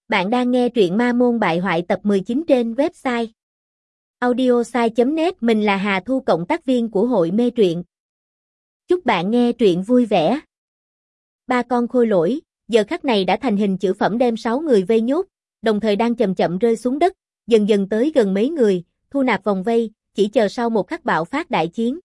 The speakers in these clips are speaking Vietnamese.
Bạn đang nghe truyện Ma Môn Bại Hoại tập 19 trên website audiosai.net. Mình là Hà Thu, cộng tác viên của hội mê truyện. Chúc bạn nghe truyện vui vẻ. Ba con khôi lỗi, giờ khắc này đã thành hình chữ phẩm đem 6 người vây nhốt, đồng thời đang chậm chậm rơi xuống đất, dần dần tới gần mấy người, thu nạp vòng vây, chỉ chờ sau một khắc bạo phát đại chiến.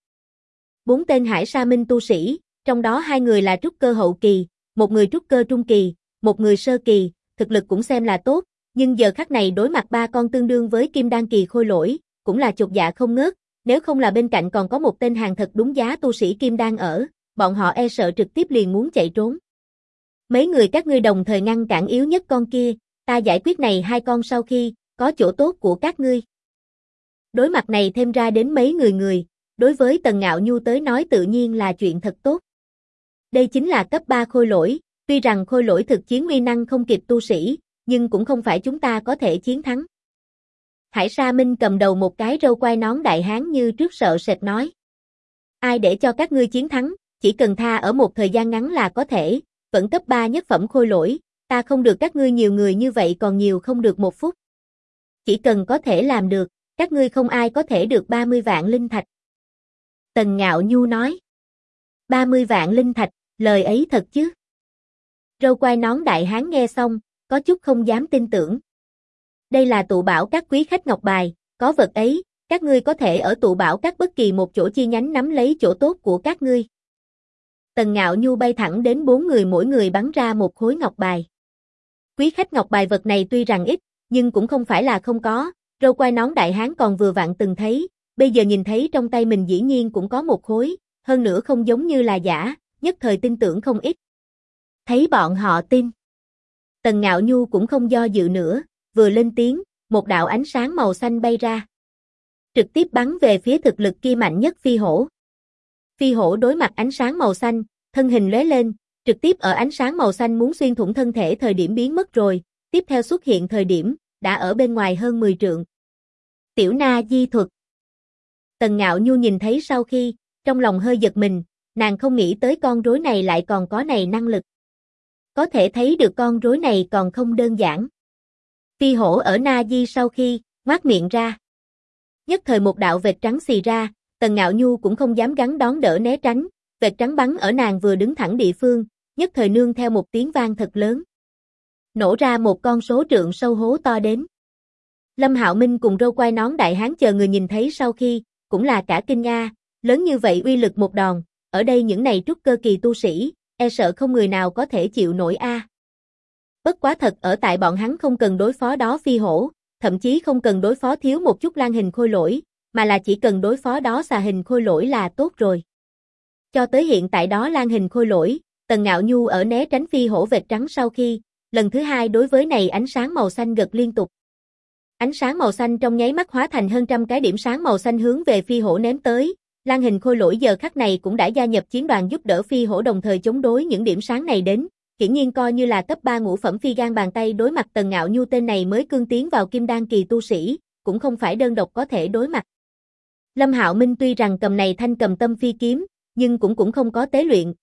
4 tên Hải Sa Minh tu sĩ, trong đó 2 người là trúc cơ hậu kỳ, một người trúc cơ trung kỳ, một người sơ kỳ, thực lực cũng xem là tốt, nhưng giờ khắc này đối mặt 3 con tương đương với kim đan kỳ khôi lỗi, cũng là chột dạ không ngớt, nếu không là bên cạnh còn có một tên hàng thật đúng giá tu sĩ kim đan ở, bọn họ e sợ trực tiếp liền muốn chạy trốn. Mấy người các ngươi đồng thời ngăn cản yếu nhất con kia, ta giải quyết này 2 con sau khi có chỗ tốt của các ngươi. Đối mặt này thêm ra đến mấy người, đối với Tần Ngạo Nhu tới nói tự nhiên là chuyện thật tốt. Đây chính là cấp 3 khôi lỗi, tuy rằng khôi lỗi thực chiến uy năng không kịp tu sĩ, nhưng cũng không phải chúng ta có thể chiến thắng. Hải Sa Minh cầm đầu một cái râu quai nón đại hán như trước sợ sệt nói. Ai để cho các ngươi chiến thắng, chỉ cần tha ở một thời gian ngắn là có thể, vẫn cấp 3 nhất phẩm khôi lỗi, ta không được các ngươi nhiều người như vậy còn nhiều không được 1 phút. Chỉ cần có thể làm được, các ngươi không ai có thể được 30 vạn linh thạch. Tần Ngạo Nhu nói. 30 vạn linh thạch, lời ấy thật chứ? Râu quai nón đại hán nghe xong, có chút không dám tin tưởng. Đây là tụ bảo các quý khách ngọc bài, có vật ấy, các ngươi có thể ở tụ bảo các bất kỳ một chỗ chi nhánh nắm lấy chỗ tốt của các ngươi. Tần Ngạo Nhu bay thẳng đến 4 người, mỗi người bắn ra một khối ngọc bài. Quý khách ngọc bài vật này tuy rằng ít, nhưng cũng không phải là không có, râu quai nón đại hán còn vừa vặn từng thấy, bây giờ nhìn thấy trong tay mình dĩ nhiên cũng có một khối, hơn nữa không giống như là giả, nhất thời tin tưởng không ít. Thấy bọn họ tin. Tần Ngạo Nhu cũng không do dự nữa, vừa lên tiếng, một đạo ánh sáng màu xanh bay ra. Trực tiếp bắn về phía thực lực kia mạnh nhất phi hổ. Phi hổ đối mặt ánh sáng màu xanh, thân hình lóe lên, trực tiếp ở ánh sáng màu xanh muốn xuyên thủng thân thể thời điểm biến mất rồi, tiếp theo xuất hiện thời điểm, đã ở bên ngoài hơn 10 trượng. Tiểu Na Di thuật. Tần Ngạo Nhu nhìn thấy sau khi, trong lòng hơi giật mình, nàng không nghĩ tới con rối này lại còn có này năng lực. Có thể thấy được con rối này còn không đơn giản. Phi hổ ở Na Di sau khi, ngoác miệng ra. Nhất thời một đạo vệt trắng xì ra, Tần Ngạo Nhu cũng không dám gắng đón đỡ né tránh, vệt trắng bắn ở nàng vừa đứng thẳng địa phương, nhất thời nương theo một tiếng vang thật lớn. Nổ ra một con số trượng sâu hố to đến. Lâm Hạo Minh cùng râu quai nón đại hán chờ người nhìn thấy sau khi, cũng là cả kinh nga, lớn như vậy uy lực một đòn, ở đây những này trúc cơ kỳ tu sĩ, e sợ không người nào có thể chịu nổi a. Bất quá thật ở tại bọn hắn không cần đối phó đó phi hổ, thậm chí không cần đối phó thiếu một chút lang hình khôi lỗi, mà là chỉ cần đối phó đó xà hình khôi lỗi là tốt rồi. Cho tới hiện tại đó lang hình khôi lỗi, Tần Ngạo Nhu ở né tránh phi hổ vệt trắng sau khi, lần thứ 2 đối với này ánh sáng màu xanh gật liên tục. Ánh sáng màu xanh trong nháy mắt hóa thành hơn trăm cái điểm sáng màu xanh hướng về phi hổ ném tới. Lang hình khôi lỗi giờ khắc này cũng đã gia nhập chiến đoàn giúp đỡ phi hổ đồng thời chống đối những điểm sáng này đến, hiển nhiên coi như là cấp 3 ngũ phẩm phi gan bàn tay đối mặt Tần Ngạo Nhu tên này mới cương tiến vào kim đan kỳ tu sĩ, cũng không phải đơn độc có thể đối mặt. Lâm Hạo Minh tuy rằng cầm này thanh cầm tâm phi kiếm, nhưng cũng không có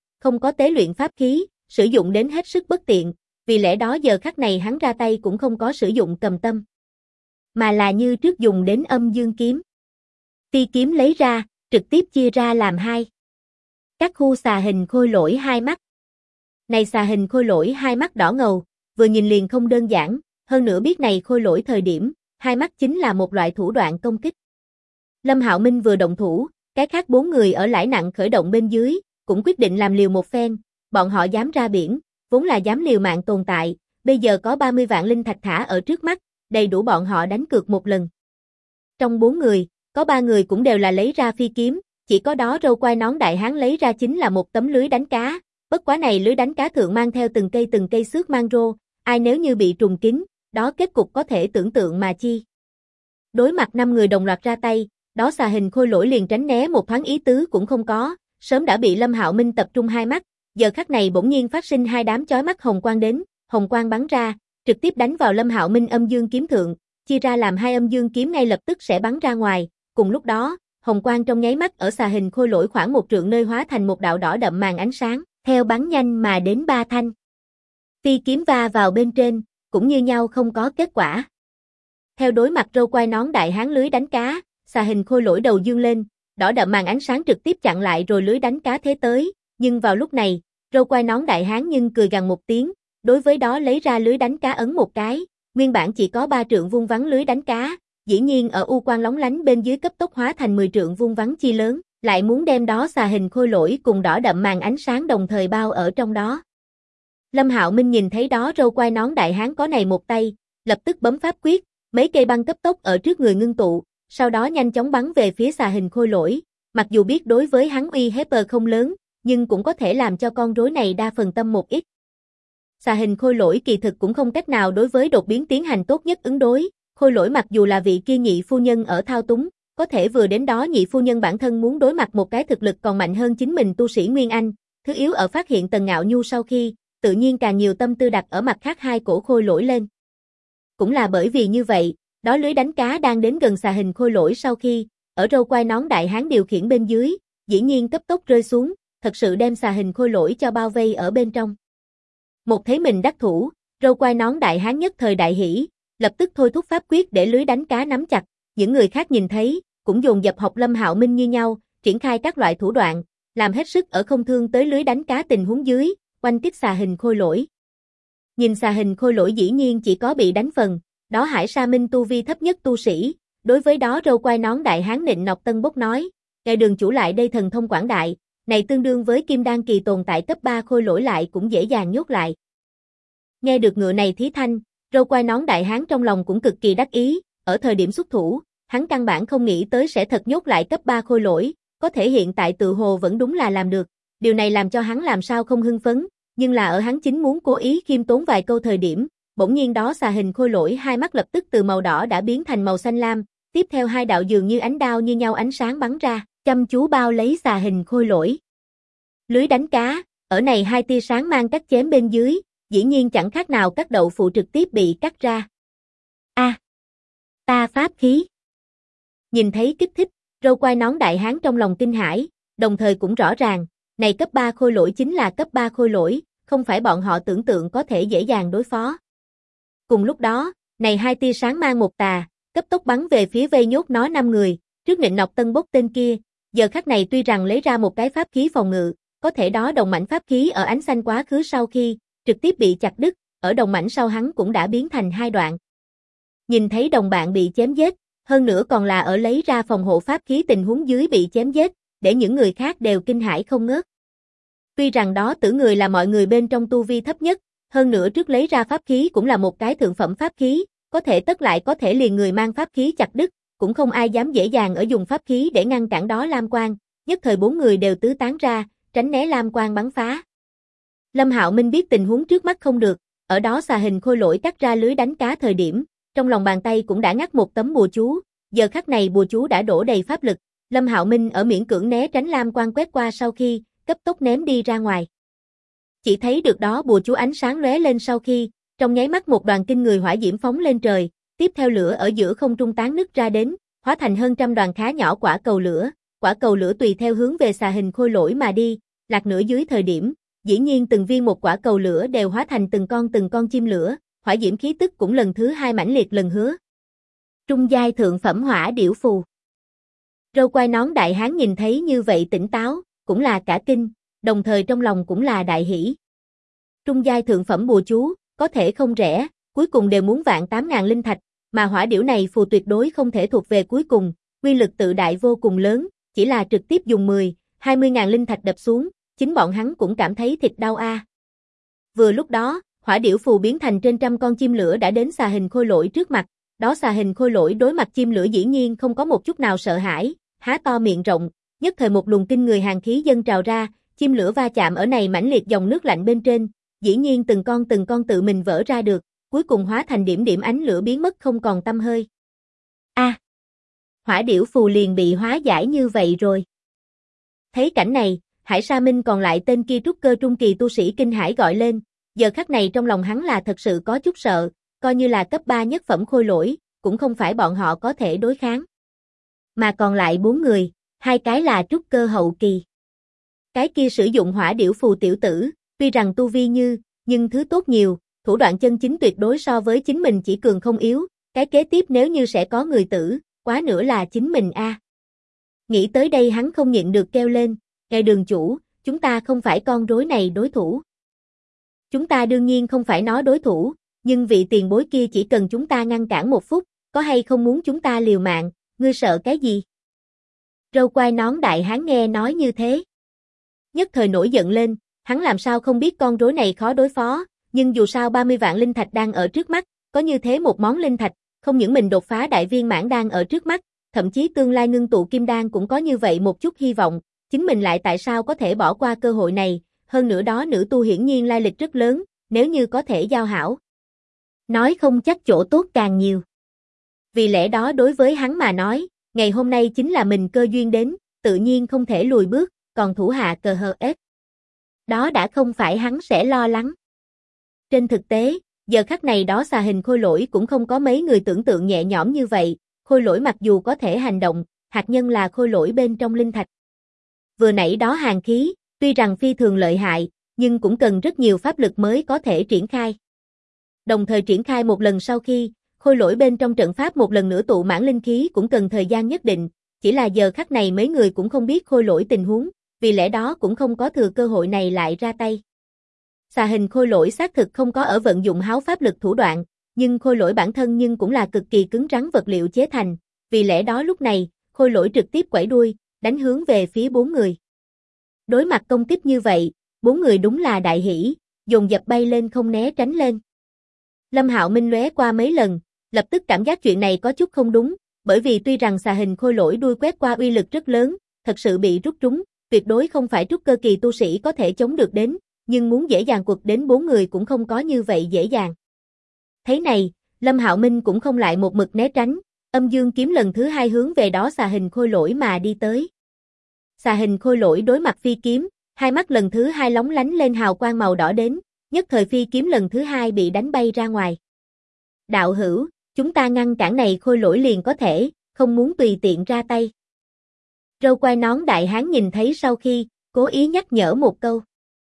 tế luyện pháp khí, sử dụng đến hết sức bất tiện, vì lẽ đó giờ khắc này hắn ra tay cũng không có sử dụng cầm tâm, mà là như trước dùng đến âm dương kiếm. Phi kiếm lấy ra, trực tiếp chia ra làm 2. Các khu xà hình khôi lỗi 2 mắt. Này xà hình khôi lỗi 2 mắt đỏ ngầu, vừa nhìn liền không đơn giản, hơn nữa biết này khôi lỗi thời điểm, 2 mắt chính là một loại thủ đoạn công kích. Lâm Hạo Minh vừa động thủ, cái khác 4 người ở lãi nặng khởi động bên dưới, cũng quyết định làm liều một phen, bọn họ dám ra biển, vốn là dám liều mạng tồn tại, bây giờ có 30 vạn linh thạch thả ở trước mắt, đầy đủ bọn họ đánh cược một lần. Trong 4 người, có 3 người cũng đều là lấy ra phi kiếm, chỉ có đó râu quai nón đại hán lấy ra chính là một tấm lưới đánh cá, bất quá này lưới đánh cá thượng mang theo từng cây xước mang rô, ai nếu như bị trùng kín, đó kết cục có thể tưởng tượng mà chi. Đối mặt 5 người đồng loạt ra tay, đó xà hình khôi lỗi liền tránh né một thoáng ý tứ cũng không có, sớm đã bị Lâm Hạo Minh tập trung 2 mắt, giờ khắc này bỗng nhiên phát sinh 2 đám chói mắt hồng quang đến, hồng quang bắn ra, trực tiếp đánh vào Lâm Hạo Minh âm dương kiếm thượng, chia ra làm 2 âm dương kiếm ngay lập tức sẽ bắn ra ngoài, cùng lúc đó, hồng quang trong nháy mắt ở xà hình khôi lỗi khoảng 1 trượng nơi hóa thành một đạo đỏ đậm màn ánh sáng, theo bắn nhanh mà đến 3 thanh. Phi kiếm va vào bên trên, cũng như nhau không có kết quả. Theo đối mặt râu quai nón đại hán lưới đánh cá, xà hình khôi lỗi đầu dương lên, đỏ đậm màn ánh sáng trực tiếp chặn lại rồi lưới đánh cá thế tới, nhưng vào lúc này, râu quai nón đại hán nhưng cười gằn một tiếng, đối với đó lấy ra lưới đánh cá ấn một cái, nguyên bản chỉ có 3 trượng vuông vắn lưới đánh cá, dĩ nhiên ở u quang lóng lánh bên dưới cấp tốc hóa thành 10 trượng vuông vắn chi lớn, lại muốn đem đó xà hình khôi lỗi cùng đỏ đậm màn ánh sáng đồng thời bao ở trong đó. Lâm Hạo Minh nhìn thấy đó râu quai nón đại hán có này một tay, lập tức bấm pháp quyết, mấy cây băng cấp tốc ở trước người ngưng tụ, sau đó nhanh chóng bắn về phía xà hình khôi lỗi, mặc dù biết đối với hắn uy hiếp không lớn, nhưng cũng có thể làm cho con rối này đa phần tâm một ít. Xà hình khôi lỗi kỳ thực cũng không cách nào đối với đột biến tiến hành tốt nhất ứng đối, khôi lỗi mặc dù là vị kia nhị phu nhân ở thao túng, có thể vừa đến đó nhị phu nhân bản thân muốn đối mặt một cái thực lực còn mạnh hơn chính mình tu sĩ Nguyên Anh, thứ yếu ở phát hiện Tần Ngạo Nhu sau khi, tự nhiên càng nhiều tâm tư đặt ở mặt khác hai cổ khôi lỗi lên. Cũng là bởi vì như vậy, đó lưới đánh cá đang đến gần xà hình khôi lỗi sau khi, ở râu quai nón đại hán điều khiển bên dưới, dĩ nhiên cấp tốc rơi xuống, thật sự đem xà hình khôi lỗi cho bao vây ở bên trong. Một thấy mình đắc thủ, râu quai nón đại hán nhất thời đại hỉ, lập tức thôi thúc pháp quyết để lưới đánh cá nắm chặt, những người khác nhìn thấy, cũng dồn dập học Lâm Hạo Minh như nhau, triển khai các loại thủ đoạn, làm hết sức ở không thương tới lưới đánh cá tình huống dưới, oanh kích xà hình khôi lỗi. Nhìn xà hình khôi lỗi dĩ nhiên chỉ có bị đánh phần, đó Hải Sa Minh tu vi thấp nhất tu sĩ, đối với đó râu quai nón đại hán nịnh nọt tân bốc nói, ngài đường chủ lại đây thần thông quảng đại, này tương đương với kim đan kỳ tồn tại cấp 3 khôi lỗi lại cũng dễ dàng nhốt lại. Nghe được ngựa này thí thanh, râu quai nón đại hán trong lòng cũng cực kỳ đắc ý, ở thời điểm xuất thủ, hắn căn bản không nghĩ tới sẽ thật nhốt lại cấp 3 khôi lỗi, có thể hiện tại tự hồ vẫn đúng là làm được, điều này làm cho hắn làm sao không hưng phấn, nhưng là ở hắn chính muốn cố ý khiêm tốn vài câu thời điểm, bỗng nhiên đó xà hình khôi lỗi hai mắt lập tức từ màu đỏ đã biến thành màu xanh lam, tiếp theo hai đạo dường như ánh đao như nhau ánh sáng bắn ra, chăm chú bao lấy xà hình khôi lỗi. Lưới đánh cá, ở này hai tia sáng mang cắt chém bên dưới, dĩ nhiên chẳng khác nào các đậu phụ trực tiếp bị cắt ra. Ta pháp khí. Nhìn thấy kích thích, râu quai nón đại hán trong lòng kinh hãi, đồng thời cũng rõ ràng, này cấp 3 khôi lỗi chính là cấp 3 khôi lỗi, không phải bọn họ tưởng tượng có thể dễ dàng đối phó. Cùng lúc đó, này hai tia sáng mang một tà, cấp tốc bắn về phía vây nhốt nó 5 người, trước nịnh nọt tân bốc tên kia, giờ khắc này tuy rằng lấy ra một cái pháp khí phòng ngự, có thể đó đồng mảnh pháp khí ở ánh xanh quá khứ sau khi, trực tiếp bị chặt đứt, ở đồng mảnh sau hắn cũng đã biến thành hai đoạn. Nhìn thấy đồng bạn bị chém giết, hơn nữa còn là ở lấy ra phòng hộ pháp khí tình huống dưới bị chém giết, để những người khác đều kinh hãi không ngớt. Tuy rằng đó tử người là mọi người bên trong tu vi thấp nhất, hơn nữa trước lấy ra pháp khí cũng là một cái thượng phẩm pháp khí, có thể tất lại có thể liền người mang pháp khí chặt đứt, cũng không ai dám dễ dàng ở dùng pháp khí để ngăn cản đó lam quang, nhất thời 4 người đều tứ tán ra, tránh né lam quang bắn phá. Lâm Hạo Minh biết tình huống trước mắt không được, ở đó xà hình khôi lỗi cắt ra lưới đánh cá thời điểm, trong lòng bàn tay cũng đã ngắt một tấm bùa chú, giờ khắc này bùa chú đã đổ đầy pháp lực, Lâm Hạo Minh ở miễn cưỡng né tránh lam quang quét qua sau khi, cấp tốc ném đi ra ngoài. Chỉ thấy được đó bùa chú ánh sáng lóe lên sau khi, trong nháy mắt một đoàn kinh người hỏa diễm phóng lên trời, tiếp theo lửa ở giữa không trung tán nứt ra đến, hóa thành hơn trăm đoàn khá nhỏ quả cầu lửa tùy theo hướng về xà hình khôi lỗi mà đi, lạc nửa dưới thời điểm, dĩ nhiên từng viên một quả cầu lửa đều hóa thành từng con chim lửa, hỏa diễm khí tức cũng lần thứ 2 mãnh liệt lần hứa. Trung giai thượng phẩm hỏa điểu phù. Râu quai nón đại hán nhìn thấy như vậy tỉnh táo, cũng là cả kinh, đồng thời trong lòng cũng là đại hỉ. Trung giai thượng phẩm bùa chú, có thể không rẻ, cuối cùng đều muốn vạn 8.000 linh thạch, mà hỏa điểu này phù tuyệt đối không thể thuộc về cuối cùng, uy lực tự đại vô cùng lớn, chỉ là trực tiếp dùng 10-20.000 linh thạch đập xuống, chính bọn hắn cũng cảm thấy thịt đau a. Vừa lúc đó, hỏa điểu phù biến thành trên trăm con chim lửa đã đến xà hình khôi lỗi trước mặt, đó xà hình khôi lỗi đối mặt chim lửa dĩ nhiên không có một chút nào sợ hãi, há to miệng rộng, nhất thời một luồng kinh người hàn khí dâng trào ra, chim lửa va chạm ở này mãnh liệt dòng nước lạnh bên trên, dĩ nhiên từng con tự mình vỡ ra được, cuối cùng hóa thành điểm điểm ánh lửa biến mất không còn tăm hơi. Hỏa điểu phù liền bị hóa giải như vậy rồi. Thấy cảnh này, Hải Sa Minh còn lại tên kia trúc cơ trung kỳ tu sĩ kinh hãi gọi lên, giờ khắc này trong lòng hắn là thật sự có chút sợ, coi như là cấp 3 nhất phẩm khôi lỗi, cũng không phải bọn họ có thể đối kháng. Mà còn lại 4 người, 2 cái là trúc cơ hậu kỳ. Cái kia sử dụng hỏa điểu phù tiểu tử, tuy rằng tu vi nhưng thứ tốt nhiều, thủ đoạn chân chính tuyệt đối so với chính mình chỉ cường không yếu, cái kế tiếp nếu như sẽ có người tử, quá nữa là chính mình a. Nghĩ tới đây hắn không nhịn được kêu lên, ngài đường chủ, chúng ta không phải con rối này đối thủ. Chúng ta đương nhiên không phải nó đối thủ, nhưng vị tiền bối kia chỉ cần chúng ta ngăn cản một phút, có hay không muốn chúng ta liều mạng, ngươi sợ cái gì? Râu quai nón đại hán nghe nói như thế. Nhất thời nổi giận lên, hắn làm sao không biết con rối này khó đối phó, nhưng dù sao 30 vạn linh thạch đang ở trước mắt, có như thế một món linh thạch, không những mình đột phá đại viên mãn đang ở trước mắt, thậm chí tương lai ngưng tụ kim đan cũng có như vậy một chút hy vọng, chính mình lại tại sao có thể bỏ qua cơ hội này, hơn nữa đó nữ tu hiển nhiên lai lịch rất lớn, nếu như có thể giao hảo. Nói không chắc chỗ tốt càng nhiều. Vì lẽ đó đối với hắn mà nói, ngày hôm nay chính là mình cơ duyên đến, tự nhiên không thể lùi bước, còn thủ hạ cờ hờ ết. Đó đã không phải hắn sẽ lo lắng. Trên thực tế, giờ khắc này đó xà hình khôi lỗi cũng không có mấy người tưởng tượng nhẹ nhõm như vậy, khôi lỗi mặc dù có thể hành động, hạt nhân là khôi lỗi bên trong linh thạch. Vừa nãy đó hàn khí, tuy rằng phi thường lợi hại, nhưng cũng cần rất nhiều pháp lực mới có thể triển khai. Đồng thời triển khai một lần sau khi, khôi lỗi bên trong trận pháp một lần nữa tụ mãn linh khí cũng cần thời gian nhất định, chỉ là giờ khắc này mấy người cũng không biết khôi lỗi tình huống, vì lẽ đó cũng không có thừa cơ hội này lại ra tay. Xà hình khôi lỗi xác thực không có ở vận dụng háo pháp lực thủ đoạn, nhưng khôi lỗi bản thân nhưng cũng là cực kỳ cứng rắn vật liệu chế thành, vì lẽ đó lúc này, khôi lỗi trực tiếp quẩy đuôi, đánh hướng về phía 4 người. Đối mặt công kích như vậy, 4 người đúng là đại hỉ, dồn dập bay lên không né tránh lên. Lâm Hạo Minh lóe qua mấy lần, lập tức cảm giác chuyện này có chút không đúng, bởi vì tuy rằng xà hình khôi lỗi đuôi quét qua uy lực rất lớn, thật sự bị rút trúng, tuyệt đối không phải trúc cơ kỳ tu sĩ có thể chống được đến, nhưng muốn dễ dàng quật đến 4 người cũng không có như vậy dễ dàng. Thế này, Lâm Hạo Minh cũng không lại một mực né tránh, âm dương kiếm lần thứ 2 hướng về đó xà hình khôi lỗi mà đi tới. Xà hình khôi lỗi đối mặt phi kiếm, hai mắt lần thứ 2 lóng lánh lên hào quang màu đỏ đến, nhất thời phi kiếm lần thứ 2 bị đánh bay ra ngoài. Đạo hữu, chúng ta ngăn cản này khôi lỗi liền có thể, không muốn tùy tiện ra tay. Râu quai nón đại hán nhìn thấy sau khi, cố ý nhắc nhở một câu.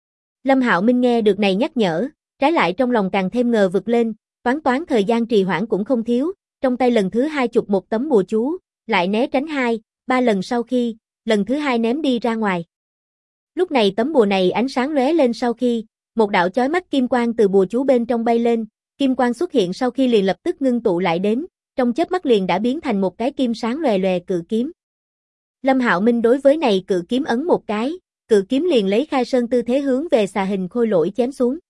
Lâm Hạo Minh nghe được này nhắc nhở, trái lại trong lòng càng thêm ngờ vực lên, toán thời gian trì hoãn cũng không thiếu, trong tay lần thứ 2 chụp một tấm bùa chú, lại né tránh 2, 3 lần sau khi, lần thứ 2 ném đi ra ngoài. Lúc này tấm bùa này ánh sáng lóe lên sau khi, một đạo chói mắt kim quang từ bùa chú bên trong bay lên, kim quang xuất hiện sau khi liền lập tức ngưng tụ lại đến, trong chớp mắt liền đã biến thành một cái kim sáng lòe lòe cự kiếm. Lâm Hạo Minh đối với này cự kiếm ấn một cái, cự kiếm liền lấy khai sơn tư thế hướng về xà hình khôi lỗi chém xuống.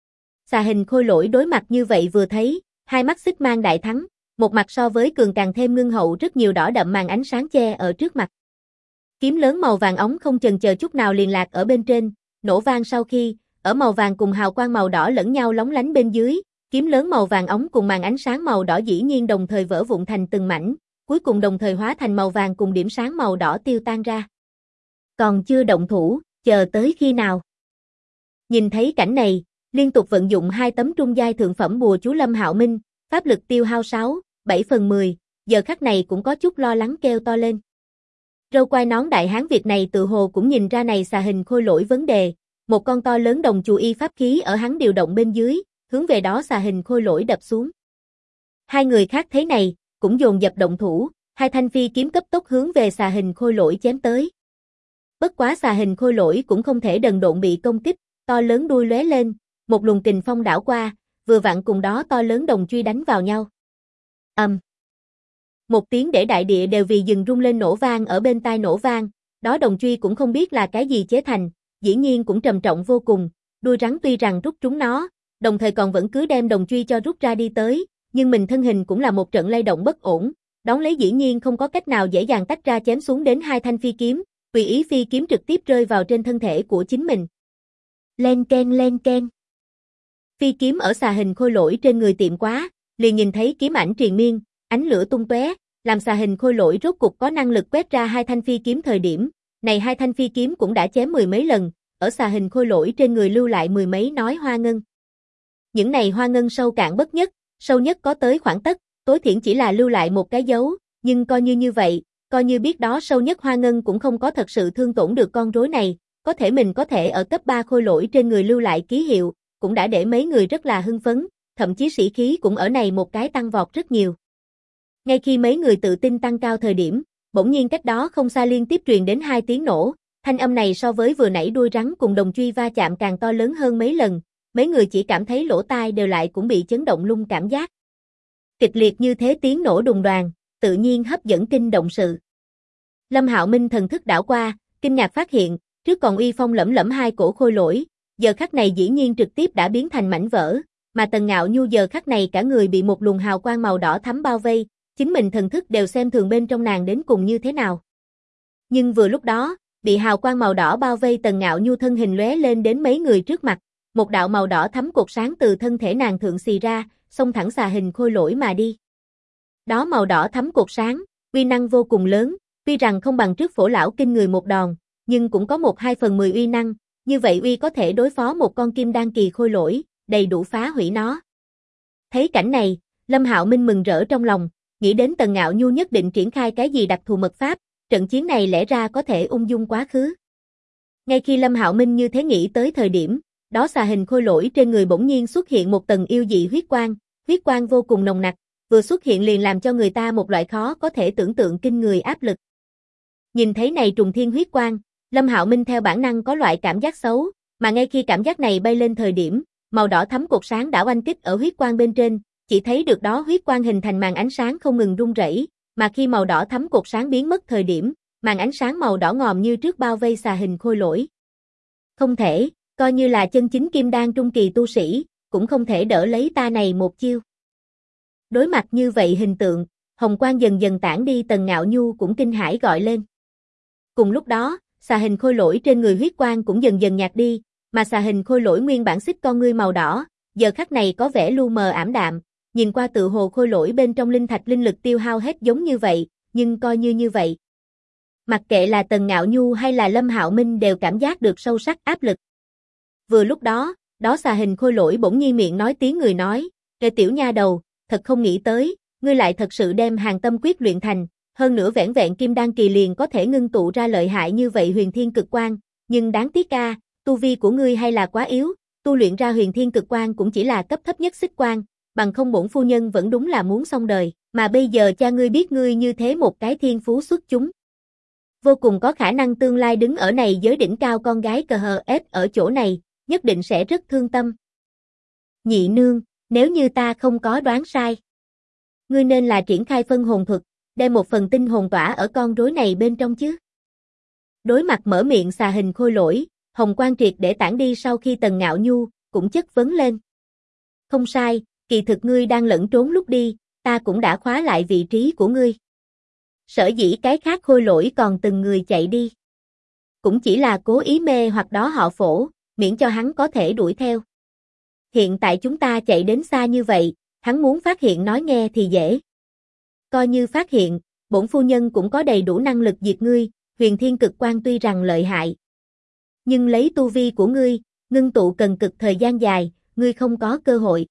Xà hình khôi lỗi đối mặt như vậy vừa thấy, hai mắt xích mang đại thắng, một mặt so với cường càng thêm ngưng hậu rất nhiều đỏ đậm màn ánh sáng che ở trước mặt. Kiếm lớn màu vàng óng không chần chờ chút nào liền lạc ở bên trên, nổ vang sau khi, ở màu vàng cùng hào quang màu đỏ lẫn nhau lóng lánh bên dưới, kiếm lớn màu vàng óng cùng màn ánh sáng màu đỏ dĩ nhiên đồng thời vỡ vụn thành từng mảnh, cuối cùng đồng thời hóa thành màu vàng cùng điểm sáng màu đỏ tiêu tan ra. Còn chưa động thủ, chờ tới khi nào? Nhìn thấy cảnh này, liên tục vận dụng 2 tấm trung giai thượng phẩm bùa chú Lâm Hạo Minh, pháp lực tiêu hao 7/10, giờ khắc này cũng có chút lo lắng kêu to lên. Râu quai nón đại hán Việt này tự hồ cũng nhìn ra này xà hình khôi lỗi vấn đề, một con to lớn đồng chù y pháp khí ở hắn điều động bên dưới, hướng về đó xà hình khôi lỗi đập xuống. Hai người khác thấy này, cũng dồn dập động thủ, 2 thanh phi kiếm cấp tốc hướng về xà hình khôi lỗi chém tới. Bất quá xà hình khôi lỗi cũng không thể đần độn bị công kích, to lớn đuôi lóe lên, một luồng kình phong đảo qua, vừa vặn cùng đó to lớn đồng truy đánh vào nhau. Một tiếng để đại địa đều vì dừng rung lên nổ vang ở bên tai nổ vang, đó đồng truy cũng không biết là cái gì chế thành, dĩ nhiên cũng trầm trọng vô cùng, đuôi rắn tuy rằng rút trúng nó, đồng thời còn vẫn cứ đem đồng truy cho rút ra đi tới, nhưng mình thân hình cũng là một trận lay động bất ổn, đón lấy dĩ nhiên không có cách nào dễ dàng tách ra chém xuống đến 2 thanh phi kiếm, tùy ý phi kiếm trực tiếp rơi vào trên thân thể của chính mình. Len ken. Phi kiếm ở xà hình khôi lỗi trên người tiệm quá, liền nhìn thấy kiếm ảnh triền miên, ánh lửa tung tóe, làm xà hình khôi lỗi rốt cục có năng lực quét ra 2 thanh phi kiếm thời điểm, này 2 thanh phi kiếm cũng đã chém 10 mấy lần, ở xà hình khôi lỗi trên người lưu lại 10 mấy nói hoa ngân. Những này hoa ngân sâu cạn bất nhất, sâu nhất có tới khoảng tấc, tối thiểu chỉ là lưu lại một cái dấu, nhưng coi như vậy, coi như biết đó sâu nhất hoa ngân cũng không có thật sự thương tổn được con rối này, có thể mình có thể ở cấp 3 khôi lỗi trên người lưu lại ký hiệu, cũng đã để mấy người rất là hưng phấn, thậm chí sĩ khí cũng ở này một cái tăng vọt rất nhiều. Ngay khi mấy người tự tin tăng cao thời điểm, bỗng nhiên cách đó không xa liên tiếp truyền đến 2 tiếng nổ, thanh âm này so với vừa nãy đuôi rắn cùng đồng truy va chạm càng to lớn hơn mấy lần, mấy người chỉ cảm thấy lỗ tai đều lại cũng bị chấn động lung cảm giác. Kịch liệt như thế tiếng nổ đùng đoàng, tự nhiên hấp dẫn kinh động sự. Lâm Hạo Minh thần thức đảo qua, kinh ngạc phát hiện, trước còn uy phong lẫm lẫm 2 cổ khôi lỗi, giờ khắc này dĩ nhiên trực tiếp đã biến thành mảnh vỡ, mà Tần Ngạo Nhu giờ khắc này cả người bị một luồng hào quang màu đỏ thắm bao vây, chính mình thần thức đều xem thường bên trong nàng đến cùng như thế nào. Nhưng vừa lúc đó, bị hào quang màu đỏ bao vây Tần Ngạo Nhu thân hình lóe lên đến mấy người trước mặt, một đạo màu đỏ thắm cột sáng từ thân thể nàng thượng xì ra, xông thẳng xà hình khôi lỗi mà đi. Đó màu đỏ thắm cột sáng, uy năng vô cùng lớn, tuy rằng không bằng trước Phổ lão kinh người một đòn, nhưng cũng có 1/2/10 uy năng, như vậy uy có thể đối phó một con kim đan kỳ khôi lỗi, đầy đủ phá hủy nó. Thấy cảnh này, Lâm Hạo Minh mừng rỡ trong lòng, nghĩ đến Tần Ngạo Nhu nhất định triển khai cái gì đặc thù mật pháp, trận chiến này lẽ ra có thể ung dung quá khứ. Ngay khi Lâm Hạo Minh như thế nghĩ tới thời điểm, đó xà hình khôi lỗi trên người bỗng nhiên xuất hiện một tầng yêu dị huyết quang vô cùng nồng nặc, vừa xuất hiện liền làm cho người ta một loại khó có thể tưởng tượng kinh người áp lực. Nhìn thấy này trùng thiên huyết quang, Lâm Hạo Minh theo bản năng có loại cảm giác xấu, mà ngay khi cảm giác này bay lên thời điểm, màu đỏ thắm cột sáng đã oanh kích ở huyết quang bên trên, chỉ thấy được đó huyết quang hình thành màn ánh sáng không ngừng rung rẩy, mà khi màu đỏ thắm cột sáng biến mất thời điểm, màn ánh sáng màu đỏ ngòm như trước bao vây xà hình khôi lỗi. Không thể, coi như là chân chính kim đan trung kỳ tu sĩ, cũng không thể đỡ lấy ta này một chiêu. Đối mặt như vậy hình tượng, hồng quang dần dần tản đi Tần Ngạo Nhu cũng kinh hãi gọi lên. Cùng lúc đó, xà hình khôi lỗi trên người huyết quang cũng dần dần nhạt đi, mà xà hình khôi lỗi nguyên bản xích con ngươi màu đỏ, giờ khắc này có vẻ lu mờ ảm đạm, nhìn qua tự hồ khôi lỗi bên trong linh thạch linh lực tiêu hao hết giống như vậy, nhưng coi như vậy. Mặc kệ là Tần Ngạo Nhu hay là Lâm Hạo Minh đều cảm giác được sâu sắc áp lực. Vừa lúc đó, đó xà hình khôi lỗi bỗng nhiên miệng nói tiếng người nói, "Ê tiểu nha đầu, thật không nghĩ tới, ngươi lại thật sự đem Hàn Tâm Quyết luyện thành, hơn nữa vẻn vẹn kim đan kỳ liền có thể ngưng tụ ra lợi hại như vậy huyền thiên cực quang, nhưng đáng tiếc a, tu vi của ngươi hay là quá yếu, tu luyện ra huyền thiên cực quang cũng chỉ là cấp thấp nhất xích quang, bằng không bổn phu nhân vẫn đúng là muốn xong đời, mà bây giờ cha ngươi biết ngươi như thế một cái thiên phú xuất chúng. Vô cùng có khả năng tương lai đứng ở này giới đỉnh cao con gái cờ hờ ép ở chỗ này, nhất định sẽ rất thương tâm. Nhị nương, nếu như ta không có đoán sai, ngươi nên là triển khai phân hồn thuật, đem một phần tinh hồn tỏa ở con rối này bên trong chứ." Đối mặt mở miệng xà hình khôi lỗi, hồng quang triệt để tản đi sau khi Tần Ngạo Nhu cũng chất vấn lên. "Không sai, kỳ thực ngươi đang lẫn trốn lúc đi, ta cũng đã khóa lại vị trí của ngươi. Sở dĩ cái khác khôi lỗi còn từng người chạy đi, cũng chỉ là cố ý mê hoặc đó họ Phổ, miễn cho hắn có thể đuổi theo. Hiện tại chúng ta chạy đến xa như vậy, hắn muốn phát hiện nói nghe thì dễ. Coi như phát hiện, bổn phu nhân cũng có đầy đủ năng lực diệt ngươi, huyền thiên cực quang tuy rằng lợi hại. Nhưng lấy tu vi của ngươi, ngưng tụ cần cực thời gian dài, ngươi không có cơ hội."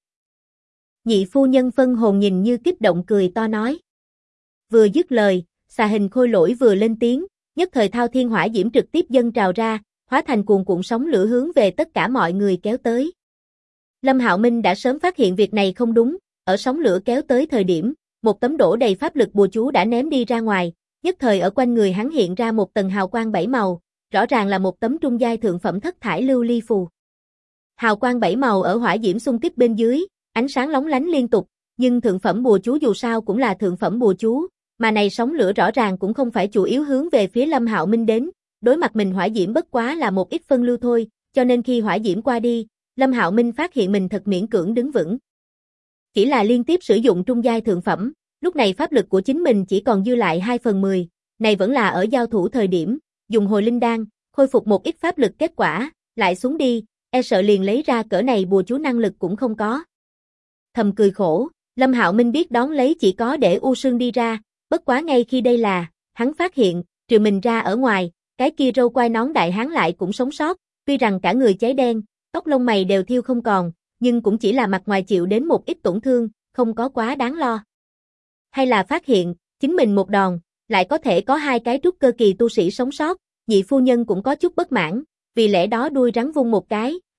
Nhị phu nhân phân hồn nhìn như kích động cười to nói. Vừa dứt lời, xà hình khôi lỗi vừa lên tiếng, nhất thời thao thiên hỏa diễm trực tiếp dâng trào ra, hóa thành cuồn cuộn sóng lửa hướng về tất cả mọi người kéo tới. Lâm Hạo Minh đã sớm phát hiện việc này không đúng, ở sóng lửa kéo tới thời điểm, một tấm đổ đầy pháp lực bùa chú đã ném đi ra ngoài, nhất thời ở quanh người hắn hiện ra một tầng hào quang 7 màu, rõ ràng là một tấm trung giai thượng phẩm thất thải lưu ly phù. Hào quang 7 màu ở hỏa diễm xung kích bên dưới, ánh sáng lóng lánh liên tục, nhưng thượng phẩm bùa chú dù sao cũng là thượng phẩm bùa chú, mà này sóng lửa rõ ràng cũng không phải chủ yếu hướng về phía Lâm Hạo Minh đến, đối mặt mình hỏa diễm bất quá là một ít phân lưu thôi, cho nên khi hỏa diễm qua đi, Lâm Hạo Minh phát hiện mình thật miễn cưỡng đứng vững. Chỉ là liên tiếp sử dụng trung giai thượng phẩm, lúc này pháp lực của chính mình chỉ còn dư lại 2/10, này vẫn là ở giao thủ thời điểm, dùng hồi linh đan, khôi phục một ít pháp lực kết quả, lại xuống đi, e sợ liền lấy ra cỡ này bùa chú năng lực cũng không có. Thầm cười khổ, Lâm Hạo Minh biết đón lấy chỉ có để U Sương đi ra, bất quá ngay khi đây là, hắn phát hiện, trừ mình ra ở ngoài, cái kia râu quai nón đại hán lại cũng sống sót, tuy rằng cả người cháy đen, tóc lông mày đều thiêu không còn, nhưng cũng chỉ là mặt ngoài chịu đến một ít tổn thương, không có quá đáng lo. Hay là phát hiện, chính mình một đòn, lại có thể có 2 cái trúc cơ kỳ tu sĩ sống sót, nhị phu nhân cũng có chút bất mãn, vì lẽ đó đuôi rắn vung một cái,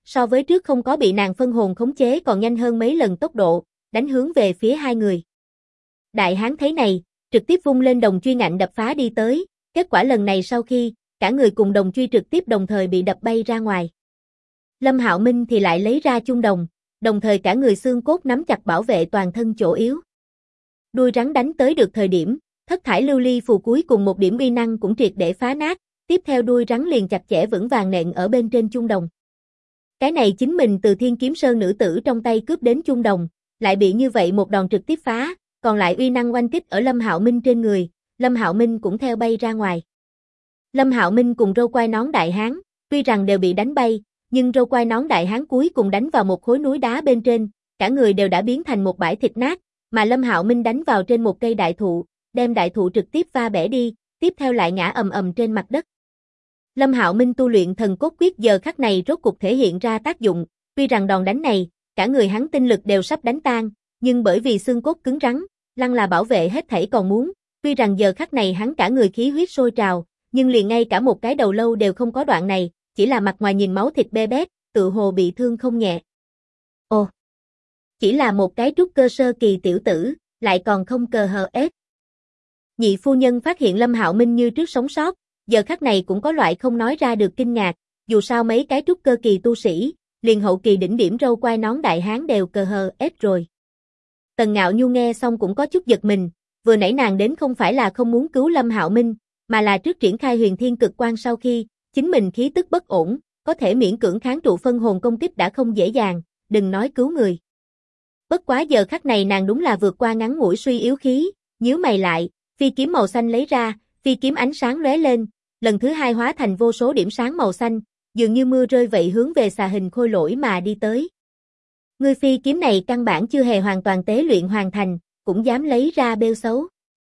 so với trước không có bị nàng phân hồn khống chế còn nhanh hơn mấy lần tốc độ, đánh hướng về phía hai người. Đại hán thấy này, trực tiếp vung lên đồng truy ngạnh đập phá đi tới, kết quả lần này sau khi, cả người cùng đồng truy trực tiếp đồng thời bị đập bay ra ngoài. Lâm Hạo Minh thì lại lấy ra chung đồng, đồng thời cả người xương cốt nắm chặt bảo vệ toàn thân chỗ yếu. Đuôi rắn đánh tới được thời điểm, thất thải lưu ly phù cuối cùng một điểm uy năng cũng triệt để phá nát, tiếp theo đuôi rắn liền chặt chẽ vững vàng nện ở bên trên chung đồng. Cái này chính mình từ Thiên Kiếm Sơn nữ tử trong tay cướp đến chung đồng, lại bị như vậy một đòn trực tiếp phá, còn lại uy năng oanh kích ở Lâm Hạo Minh trên người, Lâm Hạo Minh cũng theo bay ra ngoài. Lâm Hạo Minh cùng râu quai nón đại hán, tuy rằng đều bị đánh bay, nhưng râu quai nón đại hán cuối cùng đánh vào một khối núi đá bên trên, cả người đều đã biến thành một bãi thịt nát, mà Lâm Hạo Minh đánh vào trên một cây đại thụ, đem đại thụ trực tiếp va bẻ đi, tiếp theo lại ngã ầm ầm trên mặt đất. Lâm Hạo Minh tu luyện thần cốt quyết giờ khắc này rốt cục thể hiện ra tác dụng, tuy rằng đòn đánh này, cả người hắn tinh lực đều sắp đánh tan, nhưng bởi vì xương cốt cứng rắn, lăng là bảo vệ hết thảy còn muốn, tuy rằng giờ khắc này hắn cả người khí huyết sôi trào, nhưng liền ngay cả một cái đầu lâu đều không có đoạn này, chỉ là mặt ngoài nhìn máu thịt bê bết, tự hồ bị thương không nhẹ. Ồ, chỉ là một cái trúc cơ sơ kỳ tiểu tử, lại còn không cờ hờ ết. Nhị phu nhân phát hiện Lâm Hạo Minh như trước sống sót, giờ khắc này cũng có loại không nói ra được kinh ngạc, dù sao mấy cái trúc cơ kỳ tu sĩ, liền hậu kỳ đỉnh điểm râu quai nón đại hán đều cờ hờ ết rồi. Tần Ngạo Nhu nghe xong cũng có chút giật mình, vừa nãy nàng đến không phải là không muốn cứu Lâm Hạo Minh, mà là trước triển khai huyền thiên cực quan sau khi, chính mình khí tức bất ổn, có thể miễn cưỡng kháng trụ phân hồn công kích đã không dễ dàng, đừng nói cứu người. Bất quá giờ khắc này nàng đúng là vượt qua ngắn ngủi suy yếu khí, nhíu mày lại, phi kiếm màu xanh lấy ra, phi kiếm ánh sáng lóe lên, lần thứ hai hóa thành vô số điểm sáng màu xanh, dường như mưa rơi vậy hướng về xà hình khôi lỗi mà đi tới. Ngươi phi kiếm này căn bản chưa hề hoàn toàn tế luyện hoàn thành, cũng dám lấy ra bêu xấu.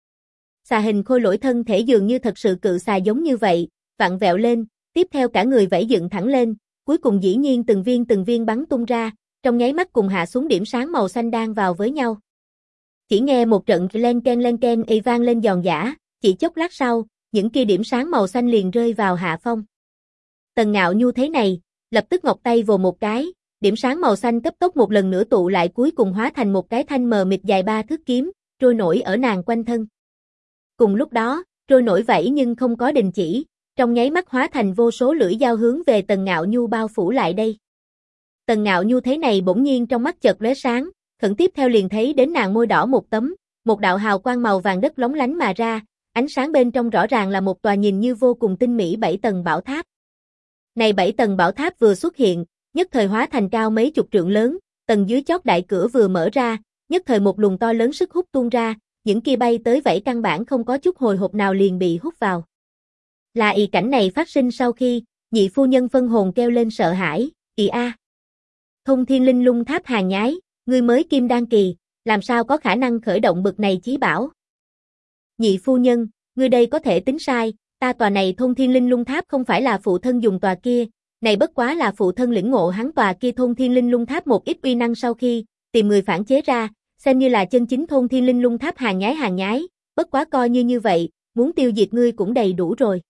Xà hình khôi lỗi thân thể dường như thật sự cự xà giống như vậy, vặn vẹo lên, tiếp theo cả người vẫy dựng thẳng lên, cuối cùng dĩ nhiên từng viên bắn tung ra, trong nháy mắt cùng hạ xuống điểm sáng màu xanh đan vào với nhau. Chỉ nghe một trận len ken y vang lên giòn giã, chỉ chốc lát sau, những kia điểm sáng màu xanh liền rơi vào hạ phong. Tần Ngạo Nhu thấy này, lập tức ngọc tay vồ một cái, điểm sáng màu xanh cấp tốc một lần nữa tụ lại cuối cùng hóa thành một cái thanh mờ mịt dài 3 thước kiếm, trôi nổi ở nàng quanh thân. Cùng lúc đó, trôi nổi vậy nhưng không có đình chỉ, trong nháy mắt hóa thành vô số lưỡi dao hướng về Tần Ngạo Nhu bao phủ lại đây. Tần Ngạo Nhu thấy này bỗng nhiên trong mắt chợt lóe sáng, khẩn tiếp theo liền thấy đến nàng môi đỏ một tấm, một đạo hào quang màu vàng đất lóng lánh mà ra, ánh sáng bên trong rõ ràng là một tòa nhìn như vô cùng tinh mỹ 7 tầng bảo tháp. Này 7 tầng bảo tháp vừa xuất hiện, nhất thời hóa thành cao mấy chục trượng lớn, tầng dưới chót đại cửa vừa mở ra, nhất thời một luồng to lớn sức hút tuôn ra, những kia bay tới vẫy căn bản không có chút hồi hộp nào liền bị hút vào. Là ý cảnh này phát sinh sau khi, nhị phu nhân phân hồn kêu lên sợ hãi, "Ì a! Thông Thiên Linh Lung Tháp hàng nhái, ngươi mới kim đan kỳ, làm sao có khả năng khởi động bực này chí bảo?" "Nhị phu nhân, ngươi đây có thể tính sai, ta tòa này Thông Thiên Linh Lung Tháp không phải là phụ thân dùng tòa kia, này bất quá là phụ thân lĩnh ngộ hắn tòa kia Thông Thiên Linh Lung Tháp một ít uy năng sau khi, tìm người phản chế ra, xem như là chân chính Thông Thiên Linh Lung Tháp hàng nhái, bất quá coi như vậy, muốn tiêu diệt ngươi cũng đầy đủ rồi."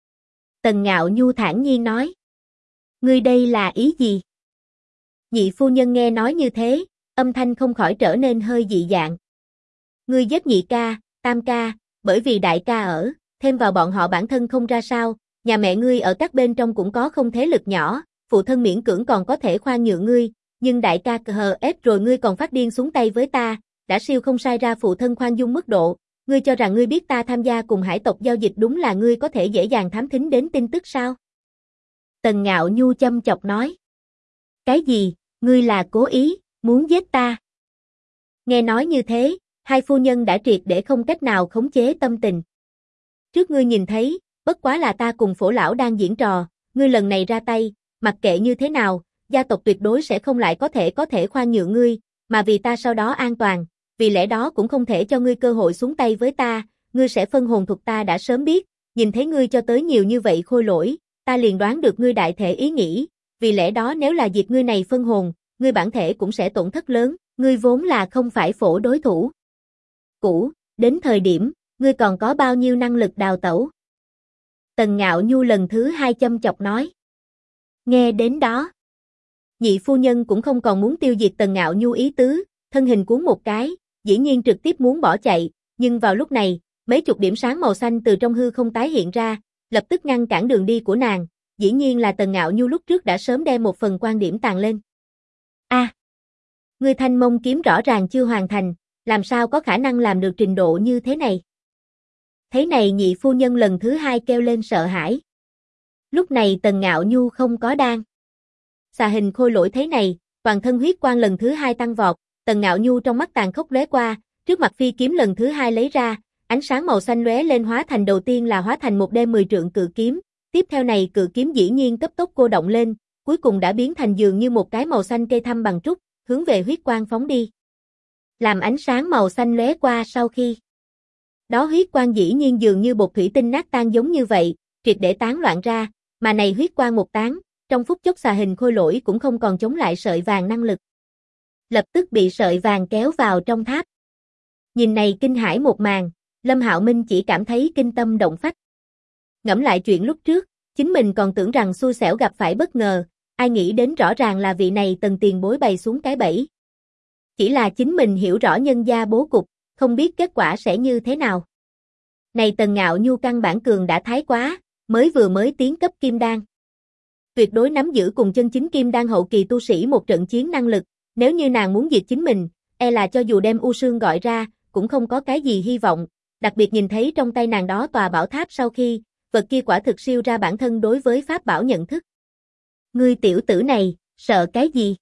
Tần Ngạo Nhu thản nhiên nói. "Ngươi đây là ý gì?" Nhị phu nhân nghe nói như thế, âm thanh không khỏi trở nên hơi dị dạng. "Ngươi giết nhị ca, tam ca, bởi vì đại ca ở, thêm vào bọn họ bản thân không ra sao, nhà mẹ ngươi ở các bên trong cũng có không thế lực nhỏ, phụ thân miễn cưỡng còn có thể khoan nhượng ngươi, nhưng đại ca hờ ép rồi ngươi còn phát điên xuống tay với ta, đã siêu không sai ra phụ thân khoan dung mức độ, ngươi cho rằng ngươi biết ta tham gia cùng hải tộc giao dịch đúng là ngươi có thể dễ dàng thám thính đến tin tức sao?" Tần Ngạo Nhu châm chọc nói. "Cái gì, ngươi là cố ý, muốn giết ta?" Nghe nói như thế, hai phu nhân đã triệt để không cách nào khống chế tâm tình. "Trước ngươi nhìn thấy, bất quá là ta cùng Phổ lão đang diễn trò, ngươi lần này ra tay, mặc kệ như thế nào, gia tộc tuyệt đối sẽ không lại có thể khoan nhượng ngươi, mà vì ta sau đó an toàn, vì lẽ đó cũng không thể cho ngươi cơ hội xuống tay với ta, ngươi sẽ phân hồn thuật ta đã sớm biết, nhìn thấy ngươi cho tới nhiều như vậy khôi lỗi, ta liền đoán được ngươi đại thể ý nghĩ, vì lẽ đó nếu là diệt ngươi này phân hồn, ngươi bản thể cũng sẽ tổn thất lớn, ngươi vốn là không phải Phổ đối thủ cũ, đến thời điểm, ngươi còn có bao nhiêu năng lực đào tẩu?" Tần Ngạo Nhu lần thứ hai châm chọc nói. Nghe đến đó, Nhị phu nhân cũng không còn muốn tiêu diệt Tần Ngạo Nhu ý tứ, thân hình cuốn một cái, dĩ nhiên trực tiếp muốn bỏ chạy, nhưng vào lúc này, mấy chục điểm sáng màu xanh từ trong hư không tái hiện ra, lập tức ngăn cản đường đi của nàng, dĩ nhiên là Tần Ngạo Nhu lúc trước đã sớm đem một phần quan điểm tàn lên. Ngươi Thanh Mông kiếm rõ ràng chưa hoàn thành, làm sao có khả năng làm được trình độ như thế này? Thế này nhị phu nhân lần thứ hai kêu lên sợ hãi. Lúc này Tần Ngạo Nhu không có đan. Xà hình khôi lỗi thế này, toàn thân huyết quang lần thứ hai tăng vọt, Tần Ngạo Nhu trong mắt tàn khốc lóe qua, trước mặt phi kiếm lần thứ hai lấy ra, ánh sáng màu xanh lóe lên hóa thành đầu tiên là hóa thành một đêm 10 trượng cự kiếm, tiếp theo này cự kiếm dĩ nhiên cấp tốc cô động lên, cuối cùng đã biến thành dường như một cái màu xanh cây thăm bằng trúc, hướng về huyết quang phóng đi. Làm ánh sáng màu xanh lóe qua sau khi đó huyết quang dĩ nhiên dường như bột thủy tinh nát tan giống như vậy, triệt để tán loạn ra, mà này huyết quang một tán, trong phút chốc xà hình khôi lỗi cũng không còn chống lại sợi vàng năng lực. Lập tức bị sợi vàng kéo vào trong tháp. Nhìn này kinh hãi một màn, Lâm Hạo Minh chỉ cảm thấy kinh tâm động phách. Ngẫm lại chuyện lúc trước, chính mình còn tưởng rằng xui xẻo gặp phải bất ngờ, ai nghĩ đến rõ ràng là vị này Tần tiền bối bày xuống cái bẫy. Chỉ là chính mình hiểu rõ nhân gia bố cục, không biết kết quả sẽ như thế nào. Này Tần Ngạo Nhu căn bản cường đã thái quá, mới tiến cấp kim đan. Tuyệt đối nắm giữ cùng chân chính kim đan hậu kỳ tu sĩ một trận chiến năng lực, nếu như nàng muốn diệt chính mình, e là cho dù đem U Sương gọi ra, cũng không có cái gì hy vọng, đặc biệt nhìn thấy trong tay nàng đó tòa bảo tháp sau khi, vật kia quả thực siêu ra bản thân đối với pháp bảo nhận thức. Ngươi tiểu tử này, sợ cái gì?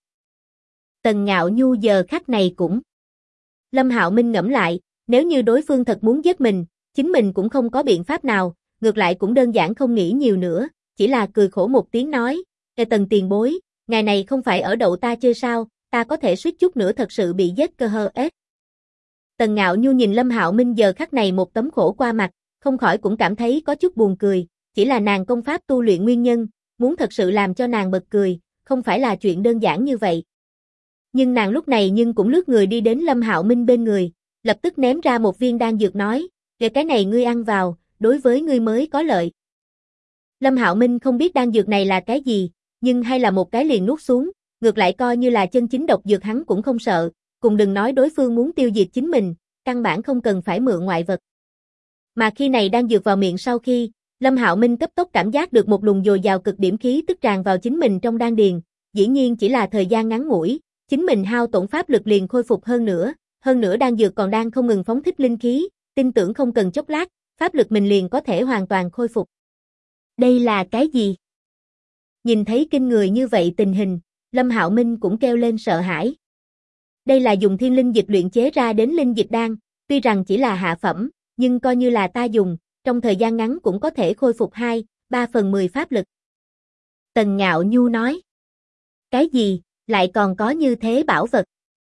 Tần Ngạo Nhu giờ khắc này cũng. Lâm Hạo Minh ngẫm lại, nếu như đối phương thật muốn giết mình, chính mình cũng không có biện pháp nào, ngược lại cũng đơn giản không nghĩ nhiều nữa, chỉ là cười khổ một tiếng nói, Tần tiền bối, ngày này không phải ở đậu ta chơi sao, ta có thể suýt chút nữa thật sự bị giết cơ hơ ết. Tần Ngạo Nhu nhìn Lâm Hạo Minh giờ khắc này một tấm khổ qua mặt, không khỏi cũng cảm thấy có chút buồn cười, chỉ là nàng công pháp tu luyện nguyên nhân, muốn thật sự làm cho nàng bật cười, không phải là chuyện đơn giản như vậy. Nhưng nàng lúc này nhưng cũng lướt người đi đến Lâm Hạo Minh bên người, lập tức ném ra một viên đan dược nói, cái này ngươi ăn vào, đối với ngươi mới có lợi. Lâm Hạo Minh không biết đan dược này là cái gì, nhưng hay là một cái liền nuốt xuống, ngược lại coi như là chân chính độc dược hắn cũng không sợ, cùng đừng nói đối phương muốn tiêu diệt chính mình, căn bản không cần phải mượn ngoại vật. Mà khi này đan dược vào miệng sau khi, Lâm Hạo Minh cấp tốc cảm giác được một luồng dồi dào cực điểm khí tức tràn vào chính mình trong đan điền, dĩ nhiên chỉ là thời gian ngắn ngủi, chính mình hao tổn pháp lực liền khôi phục hơn nữa đan dược còn đang không ngừng phóng thích linh khí, tin tưởng không cần chốc lát, pháp lực mình liền có thể hoàn toàn khôi phục. Đây là cái gì? Nhìn thấy kinh người như vậy tình hình, Lâm Hạo Minh cũng kêu lên sợ hãi. Đây là dùng thiên linh dịch luyện chế ra đến linh dịch đan, tuy rằng chỉ là hạ phẩm, nhưng coi như là ta dùng, trong thời gian ngắn cũng có thể khôi phục 2/3 pháp lực. Tần Ngạo Nhu nói. Cái gì, lại còn có như thế bảo vật?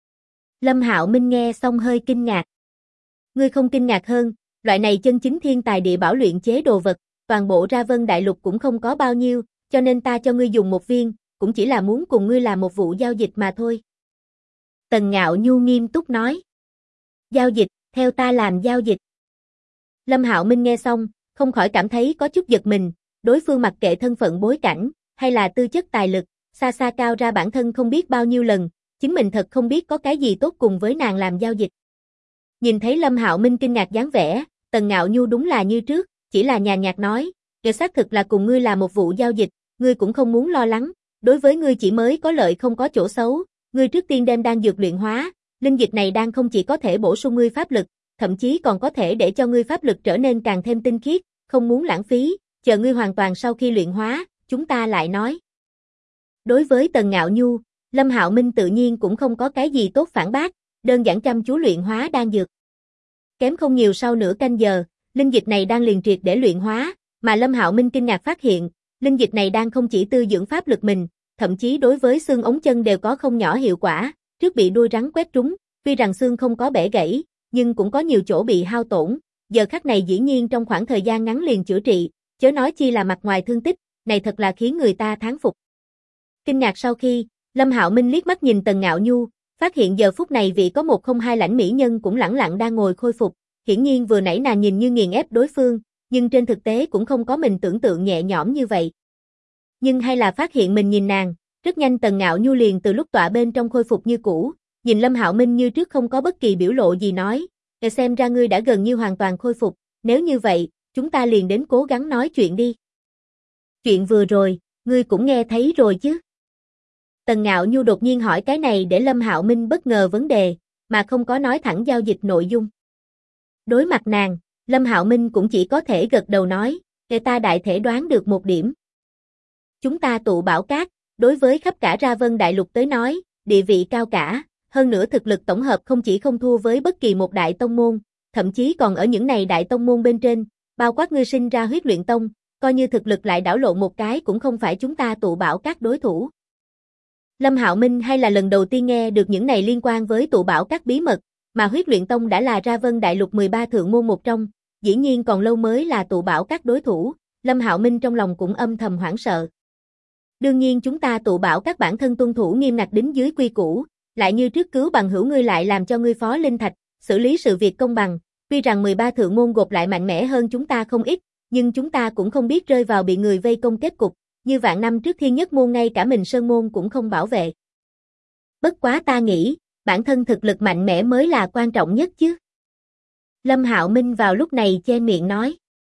Lâm Hạo Minh nghe xong hơi kinh ngạc. Ngươi không kinh ngạc hơn, loại này chân chính thiên tài địa bảo luyện chế đồ vật, toàn bộ Ra Vân Đại Lục cũng không có bao nhiêu, cho nên ta cho ngươi dùng một viên, cũng chỉ là muốn cùng ngươi làm một vụ giao dịch mà thôi. Tần Ngạo Nhu nghiêm túc nói. Giao dịch, theo ta làm giao dịch. Lâm Hạo Minh nghe xong, không khỏi cảm thấy có chút giật mình, đối phương mặc kệ thân phận bối cảnh, hay là tư chất tài lực, xa xa cao ra bản thân không biết bao nhiêu lần, chính mình thật không biết có cái gì tốt cùng với nàng làm giao dịch. Nhìn thấy Lâm Hạo Minh kinh ngạc dáng vẻ, Tần Ngạo Nhu đúng là như trước, chỉ là nhàn nhạt nói, "Kể xác thực là cùng ngươi làm một vụ giao dịch, ngươi cũng không muốn lo lắng, đối với ngươi chỉ mới có lợi không có chỗ xấu, ngươi trước tiên đem đan dược luyện hóa, linh dịch này đang không chỉ có thể bổ sung ngươi pháp lực, thậm chí còn có thể để cho ngươi pháp lực trở nên càng thêm tinh khiết, không muốn lãng phí, chờ ngươi hoàn toàn sau khi luyện hóa, chúng ta lại nói." Đối với Tần Ngạo Nhu, Lâm Hạo Minh tự nhiên cũng không có cái gì tốt phản bác, đơn giản chăm chú luyện hóa đan dược. Kém không nhiều sau nửa canh giờ, linh dịch này đang liền triệt để luyện hóa, mà Lâm Hạo Minh kinh ngạc phát hiện, linh dịch này đang không chỉ tư dưỡng pháp lực mình, thậm chí đối với xương ống chân đều có không nhỏ hiệu quả, trước bị đuôi rắn quét trúng, tuy rằng xương không có bẻ gãy, nhưng cũng có nhiều chỗ bị hao tổn, giờ khắc này dĩ nhiên trong khoảng thời gian ngắn liền chữa trị, chớ nói chi là mặt ngoài thương tích, này thật là khiến người ta thán phục. Kinh ngạc sau khi, Lâm Hạo Minh liếc mắt nhìn Tần Ngạo Nhu, phát hiện giờ phút này vị có 102 lãnh mỹ nhân cũng lẳng lặng đang ngồi khôi phục, hiển nhiên vừa nãy nàng nhìn như nghiền ép đối phương, nhưng trên thực tế cũng không có mình tưởng tượng nhẹ nhõm như vậy. Nhưng hay là phát hiện mình nhìn nàng, Rất nhanh Tần Ngạo Nhu liền từ lúc tọa bên trong khôi phục như cũ, nhìn Lâm Hạo Minh như trước không có bất kỳ biểu lộ gì nói, xem ra ngươi đã gần như hoàn toàn khôi phục, nếu như vậy, chúng ta liền đến cố gắng nói chuyện đi. Chuyện vừa rồi, ngươi cũng nghe thấy rồi chứ? Tần Ngạo Nhu đột nhiên hỏi cái này để Lâm Hạo Minh bất ngờ vấn đề, mà không có nói thẳng giao dịch nội dung. Đối mặt nàng, Lâm Hạo Minh cũng chỉ có thể gật đầu nói, người ta đại thể đoán được một điểm. Chúng ta tụ Bảo Các, đối với khắp cả Ra Vân Đại Lục tới nói, địa vị cao cả, hơn nữa thực lực tổng hợp không chỉ không thua với bất kỳ một đại tông môn, thậm chí còn ở những này đại tông môn bên trên, bao quát ngươi sinh ra Huyết Luyện Tông, coi như thực lực lại đảo lộn một cái cũng không phải chúng ta tụ Bảo Các đối thủ. Lâm Hạo Minh hay là lần đầu tiên nghe được những này liên quan với tụ Bảo Các bí mật, mà Huyết Luyện Tông đã là Ra Vân Đại Lục 13 thượng môn một trong, dĩ nhiên còn lâu mới là tụ Bảo Các đối thủ, Lâm Hạo Minh trong lòng cũng âm thầm hoảng sợ. Đương nhiên chúng ta tụ Bảo Các bản thân tuân thủ nghiêm ngặt đính dưới quy củ, lại như trước cứu bằng hữu ngươi lại làm cho ngươi phó linh thạch, xử lý sự việc công bằng, tuy rằng 13 thượng môn gộp lại mạnh mẽ hơn chúng ta không ít, nhưng chúng ta cũng không biết rơi vào bị người vây công kết cục, như vạn năm trước Thiên Nhất môn ngay cả mình Sơn môn cũng không bảo vệ. Bất quá ta nghĩ, bản thân thực lực mạnh mẽ mới là quan trọng nhất chứ. Lâm Hạo Minh vào lúc này che miệng nói.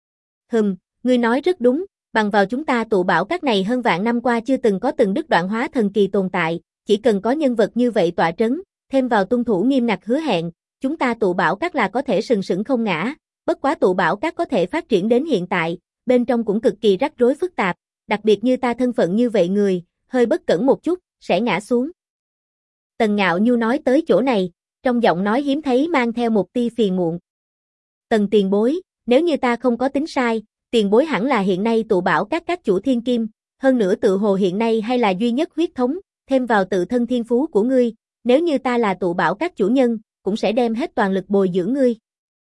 Ngươi nói rất đúng, bằng vào chúng ta tụ Bảo Các này hơn vạn năm qua chưa từng có từng đứt đoạn hóa thần kỳ tồn tại, chỉ cần có nhân vật như vậy tọa trấn, thêm vào tuân thủ nghiêm ngặt hứa hẹn, chúng ta tụ Bảo Các là có thể sừng sững không ngã, bất quá tụ Bảo Các có thể phát triển đến hiện tại, bên trong cũng cực kỳ rắc rối phức tạp, đặc biệt như ta thân phận như vậy người, hơi bất cẩn một chút, sẽ ngã xuống. Tần Ngạo Nhu nói tới chỗ này, trong giọng nói hiếm thấy mang theo một tia phiền muộn. Tần tiền bối, nếu như ta không có tính sai, tiền bối hẳn là hiện nay tụ Bảo các chủ thiên kim, hơn nữa tự hồ hiện nay hay là duy nhất huyết thống, thêm vào tự thân thiên phú của ngươi, nếu như ta là tụ Bảo các chủ nhân, cũng sẽ đem hết toàn lực bồi dưỡng ngươi.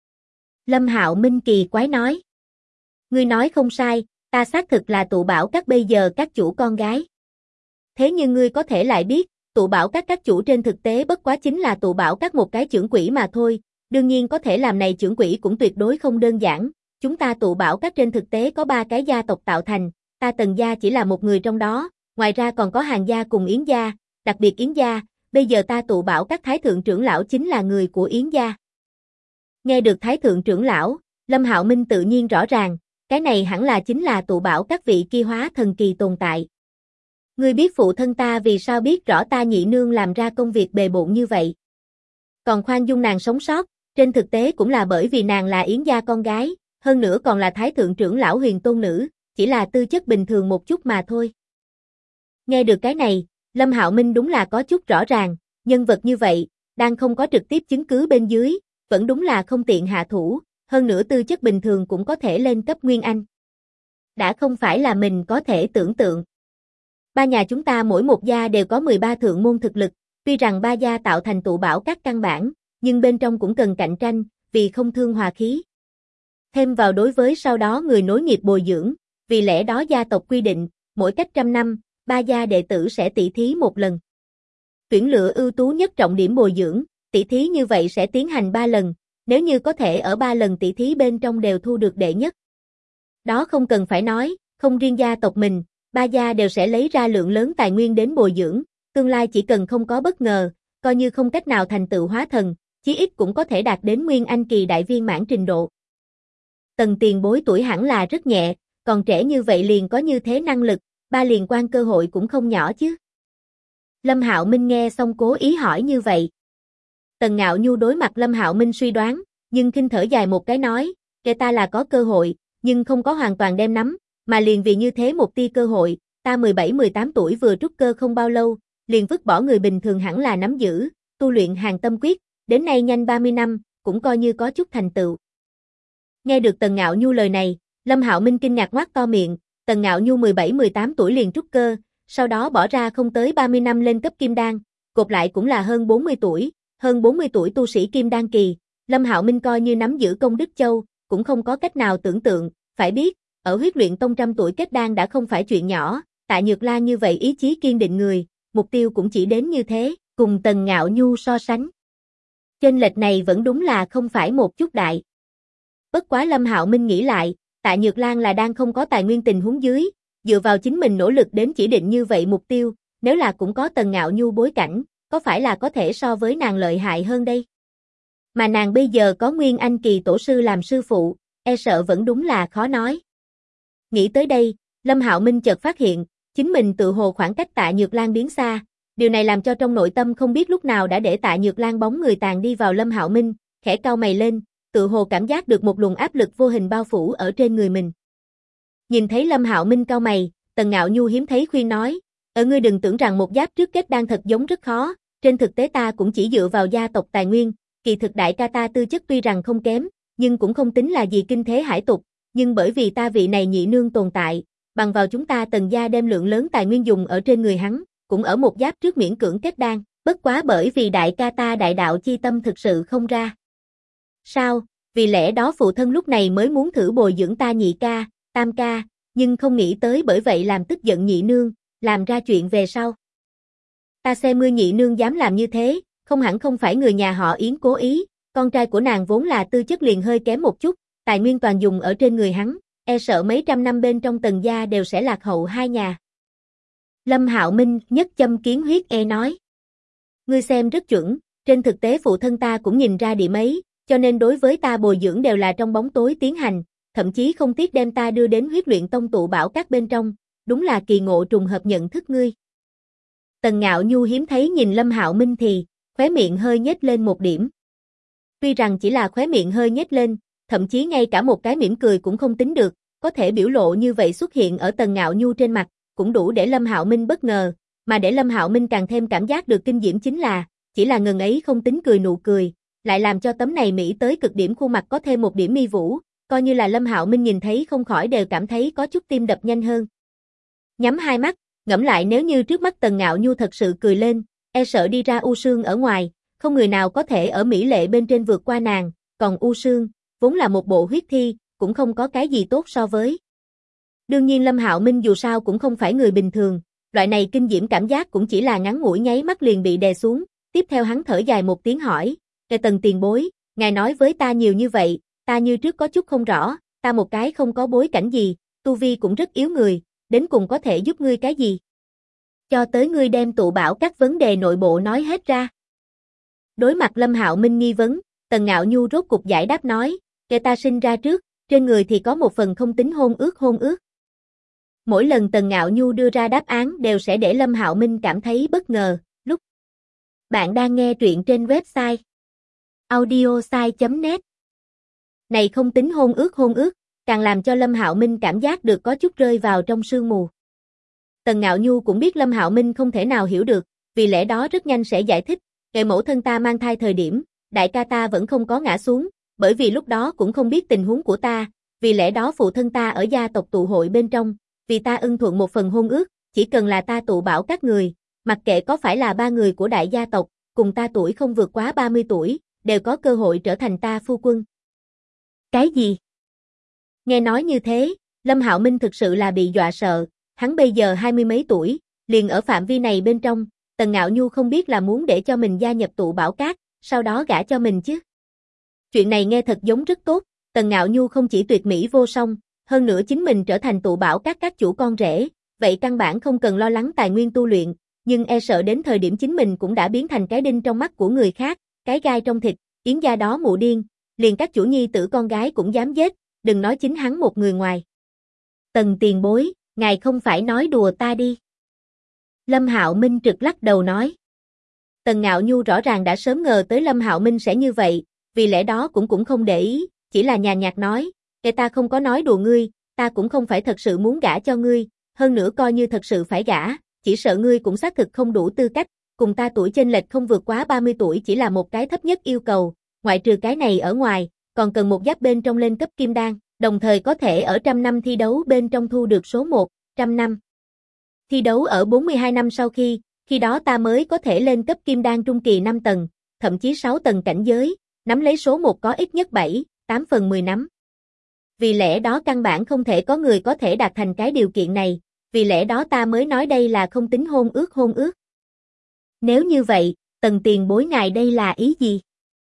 Lâm Hạo Minh kỳ quái nói. Ngươi nói không sai, ta xác thực là tụ Bảo các bây giờ các chủ con gái. Thế nhưng ngươi có thể lại biết, tụ Bảo các chủ trên thực tế bất quá chính là tụ Bảo các một cái trưởng quỹ mà thôi, đương nhiên có thể làm này trưởng quỹ cũng tuyệt đối không đơn giản, chúng ta tụ Bảo các trên thực tế có 3 cái gia tộc tạo thành, ta Tần gia chỉ là một người trong đó, ngoài ra còn có Hàn gia cùng Yến gia, đặc biệt Yến gia, bây giờ ta tụ Bảo các thái thượng trưởng lão chính là người của Yến gia. Nghe được thái thượng trưởng lão, Lâm Hạo Minh tự nhiên rõ ràng, cái này hẳn là chính là tụ Bảo các vị kia hóa thần kỳ tồn tại. Ngươi biết phụ thân ta vì sao biết rõ ta nhị nương làm ra công việc bề bộn như vậy. Còn khoan dung nàng sống sót, trên thực tế cũng là bởi vì nàng là Yến gia con gái, hơn nữa còn là thái thượng trưởng lão huyền tôn nữ, chỉ là tư chất bình thường một chút mà thôi. Nghe được cái này, Lâm Hạo Minh đúng là có chút rõ ràng, nhân vật như vậy, đang không có trực tiếp chứng cứ bên dưới, vẫn đúng là không tiện hạ thủ, hơn nữa tư chất bình thường cũng có thể lên cấp Nguyên Anh. Đã không phải là mình có thể tưởng tượng. 3 nhà chúng ta mỗi một gia đều có 13 thượng môn thực lực, tuy rằng 3 gia tạo thành tụ Bảo các căn bản, nhưng bên trong cũng cần cạnh tranh, vì không thương hòa khí. Thêm vào đối với sau đó người nối nghiệp bồi dưỡng, vì lẽ đó gia tộc quy định, mỗi cách 100 năm, 3 gia đệ tử sẽ tỷ thí một lần. Tuyển lựa ưu tú nhất trọng điểm bồi dưỡng, tỷ thí như vậy sẽ tiến hành 3 lần, nếu như có thể ở 3 lần tỷ thí bên trong đều thu được đệ nhất. Đó không cần phải nói, không riêng gia tộc mình, 3 gia đều sẽ lấy ra lượng lớn tài nguyên đến bồi dưỡng, tương lai chỉ cần không có bất ngờ, coi như không cách nào thành tựu hóa thần, chí ít cũng có thể đạt đến Nguyên Anh kỳ đại viên mãn trình độ. Tần tiền bối tuổi hẳn là rất nhẹ, còn trẻ như vậy liền có như thế năng lực, 3 liền quan cơ hội cũng không nhỏ chứ. Lâm Hạo Minh nghe xong cố ý hỏi như vậy. Tần Ngạo Nhu đối mặt Lâm Hạo Minh suy đoán, nhưng khinh thở dài một cái nói, kể ta là có cơ hội, nhưng không có hoàn toàn đem nắm, mà liền vì như thế một tia cơ hội, ta 17-18 tuổi vừa trúc cơ không bao lâu, liền vứt bỏ người bình thường hẳn là nắm giữ, tu luyện Hàng Tâm Quyết, đến nay nhanh 30 năm, cũng coi như có chút thành tựu. Nghe được Tần Ngạo Nhu lời này, Lâm Hạo Minh kinh ngạc ngoác to miệng, Tần Ngạo Nhu 17-18 tuổi liền trúc cơ, sau đó bỏ ra không tới 30 năm lên cấp kim đan, gộp lại cũng là hơn 40 tuổi tu sĩ kim đan kỳ, Lâm Hạo Minh coi như nắm giữ công đức châu, cũng không có cách nào tưởng tượng, phải biết, ở Huyết Luyện Tông 100 tuổi kết đan đã không phải chuyện nhỏ, Tạ Nhược Lan như vậy ý chí kiên định người, mục tiêu cũng chỉ đến như thế, cùng Tần Ngạo Nhu so sánh. Chênh lệch này vẫn đúng là không phải một chút đại. Bất quá Lâm Hạo Minh nghĩ lại, Tạ Nhược Lan là đang không có tài nguyên tình huống dưới, dựa vào chính mình nỗ lực đến chỉ định như vậy mục tiêu, nếu là cũng có Tần Ngạo Nhu bối cảnh, có phải là có thể so với nàng lợi hại hơn đây? Mà nàng bây giờ có Nguyên Anh kỳ tổ sư làm sư phụ, e sợ vẫn đúng là khó nói. Nghĩ tới đây, Lâm Hạo Minh chợt phát hiện, chính mình tự hồ khoảng cách Tạ Nhược Lan biến xa, điều này làm cho trong nội tâm không biết lúc nào đã để Tạ Nhược Lan bóng người tàn đi vào Lâm Hạo Minh, khẽ cau mày lên, tự hồ cảm giác được một luồng áp lực vô hình bao phủ ở trên người mình. Nhìn thấy Lâm Hạo Minh cau mày, Tần Ngạo Nhu hiếm thấy khuyên nói, ngươi đừng tưởng rằng một giáp trước kết đan thật giống rất khó, trên thực tế ta cũng chỉ dựa vào gia tộc tài nguyên, kỳ thực đại ca ta tư chất tuy rằng không kém, nhưng cũng không tính là gì kinh thế hải tục, nhưng bởi vì ta vị này nhị nương tồn tại, bằng vào chúng ta Tần gia đem lượng lớn tài nguyên dùng ở trên người hắn, cũng ở một giáp trước miễn cưỡng kết đan, bất quá bởi vì đại ca ta đại đạo chi tâm thực sự không ra. Sao, vì lẽ đó phụ thân lúc này mới muốn thử bồi dưỡng ta nhị ca, tam ca, nhưng không nghĩ tới bởi vậy làm tức giận nhị nương, làm ra chuyện về sau. Ta xem ngươi nhị nương dám làm như thế, không hẳn không phải người nhà họ Yến cố ý, con trai của nàng vốn là tư chất liền hơi kém một chút, tài nguyên toàn dùng ở trên người hắn, e sợ mấy trăm năm bên trong Tần gia đều sẽ lạc hậu hai nhà. Lâm Hạo Minh nhất châm kiến huyết nói. Ngươi xem rất chuẩn, trên thực tế phụ thân ta cũng nhìn ra điểm ấy, cho nên đối với ta bồi dưỡng đều là trong bóng tối tiến hành, thậm chí không tiếc đem ta đưa đến huyết luyện tông tụ bảo các bên trong, đúng là kỳ ngộ trùng hợp nhận thức ngươi. Tần Ngạo Nhu hiếm thấy nhìn Lâm Hạo Minh thì, khóe miệng hơi nhếch lên một điểm. Tuy rằng chỉ là khóe miệng hơi nhếch lên, thậm chí ngay cả một cái mỉm cười cũng không tính được, có thể biểu lộ như vậy xuất hiện ở Tần Ngạo Nhu trên mặt, cũng đủ để Lâm Hạo Minh bất ngờ, mà để Lâm Hạo Minh càng thêm cảm giác được kinh diễm chính là, chỉ là ngần ấy không tính cười nụ cười, lại làm cho tấm này mỹ tới cực điểm khuôn mặt có thêm một điểm mi vũ, coi như là Lâm Hạo Minh nhìn thấy không khỏi đều cảm thấy có chút tim đập nhanh hơn. Nhắm hai mắt, ngẫm lại nếu như trước mắt Tần Ngạo Nhu thật sự cười lên, e sợ đi ra U Sương ở ngoài, không người nào có thể ở mỹ lệ bên trên vượt qua nàng, còn U Sương, vốn là một bộ huyết thi, cũng không có cái gì tốt so với. Đương nhiên Lâm Hạo Minh dù sao cũng không phải người bình thường, loại này kinh diễm cảm giác cũng chỉ là ngắn ngủi nháy mắt liền bị đè xuống, tiếp theo hắn thở dài một tiếng hỏi, Tần tiền bối, ngài nói với ta nhiều như vậy, ta như trước có chút không rõ, ta một cái không có bối cảnh gì, tu vi cũng rất yếu người, đến cùng có thể giúp ngươi cái gì? Cho tới ngươi đem tụ bảo các vấn đề nội bộ nói hết ra. Đối mặt Lâm Hạo Minh nghi vấn, Tần Ngạo Nhu rốt cục giải đáp nói, ta sinh ra trước, trên người thì có một phần không tính hôn ước. Mỗi lần Tần Ngạo Nhu đưa ra đáp án đều sẽ để Lâm Hạo Minh cảm thấy bất ngờ, lúc bạn đang nghe truyện trên website audiosai.net. Này không tính hôn ước, càng làm cho Lâm Hạo Minh cảm giác được có chút rơi vào trong sương mù. Tần Ngạo Nhu cũng biết Lâm Hạo Minh không thể nào hiểu được, vì lẽ đó rất nhanh sẽ giải thích, ngày mẫu thân ta mang thai thời điểm, đại ca ta vẫn không có ngã xuống, bởi vì lúc đó cũng không biết tình huống của ta, vì lẽ đó phụ thân ta ở gia tộc tụ hội bên trong, vì ta ưng thuận một phần hôn ước, chỉ cần là ta tụ bảo các người, mặc kệ có phải là ba người của đại gia tộc, cùng ta tuổi không vượt quá 30 tuổi, đều có cơ hội trở thành ta phu quân. Cái gì? Nghe nói như thế, Lâm Hạo Minh thực sự là bị dọa sợ, hắn bây giờ 20 mấy tuổi, liền ở phạm vi này bên trong, Tần Ngạo Nhu không biết là muốn để cho mình gia nhập tụ bảo các, sau đó gả cho mình chứ. Chuyện này nghe thật giống rất tốt, Tần Ngạo Nhu không chỉ tuyệt mỹ vô song, hơn nữa chính mình trở thành tụ bảo các chủ con rể, vậy căn bản không cần lo lắng tài nguyên tu luyện, nhưng e sợ đến thời điểm chính mình cũng đã biến thành cái đinh trong mắt của người khác, cái gai trong thịt, Yến gia đó mụ điên, liền các chủ nhi tử con gái cũng dám giết, đừng nói chính hắn một người ngoài. Tần tiền bối, ngài không phải nói đùa ta đi. Lâm Hạo Minh trực lắc đầu nói. Tần Ngạo Nhu rõ ràng đã sớm ngờ tới Lâm Hạo Minh sẽ như vậy, vì lẽ đó cũng không để ý, chỉ là nhàn nhạt nói, ta không có nói đùa ngươi, ta cũng không phải thật sự muốn gả cho ngươi, hơn nữa coi như thật sự phải gả, chỉ sợ ngươi cũng xác thực không đủ tư cách, cùng ta tuổi chênh lệch không vượt quá 30 tuổi chỉ là một cái thấp nhất yêu cầu, ngoại trừ cái này ở ngoài, còn cần một giáp bên trong lên cấp kim đan, đồng thời có thể ở 100 năm thi đấu bên trong thu được số 1, 100 năm. Thi đấu ở 42 năm sau khi đó ta mới có thể lên cấp kim đan trung kỳ 5 tầng, thậm chí 6 tầng cảnh giới, nắm lấy số 1 có ít nhất 7, 8 phần 10 nắm. Vì lẽ đó căn bản không thể có người có thể đạt thành cái điều kiện này, vì lẽ đó ta mới nói đây là không tính hôn ước. Nếu như vậy, Tần tiền bối ngài đây là ý gì?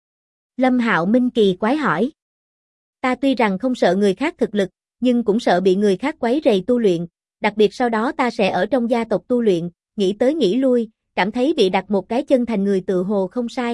Lâm Hạo Minh kỳ quái hỏi. Ta tuy rằng không sợ người khác thực lực, nhưng cũng sợ bị người khác quấy rầy tu luyện, đặc biệt sau đó ta sẽ ở trong gia tộc tu luyện, nghĩ tới nghĩ lui, cảm thấy bị đặt một cái chân thành người tự hồ không sai.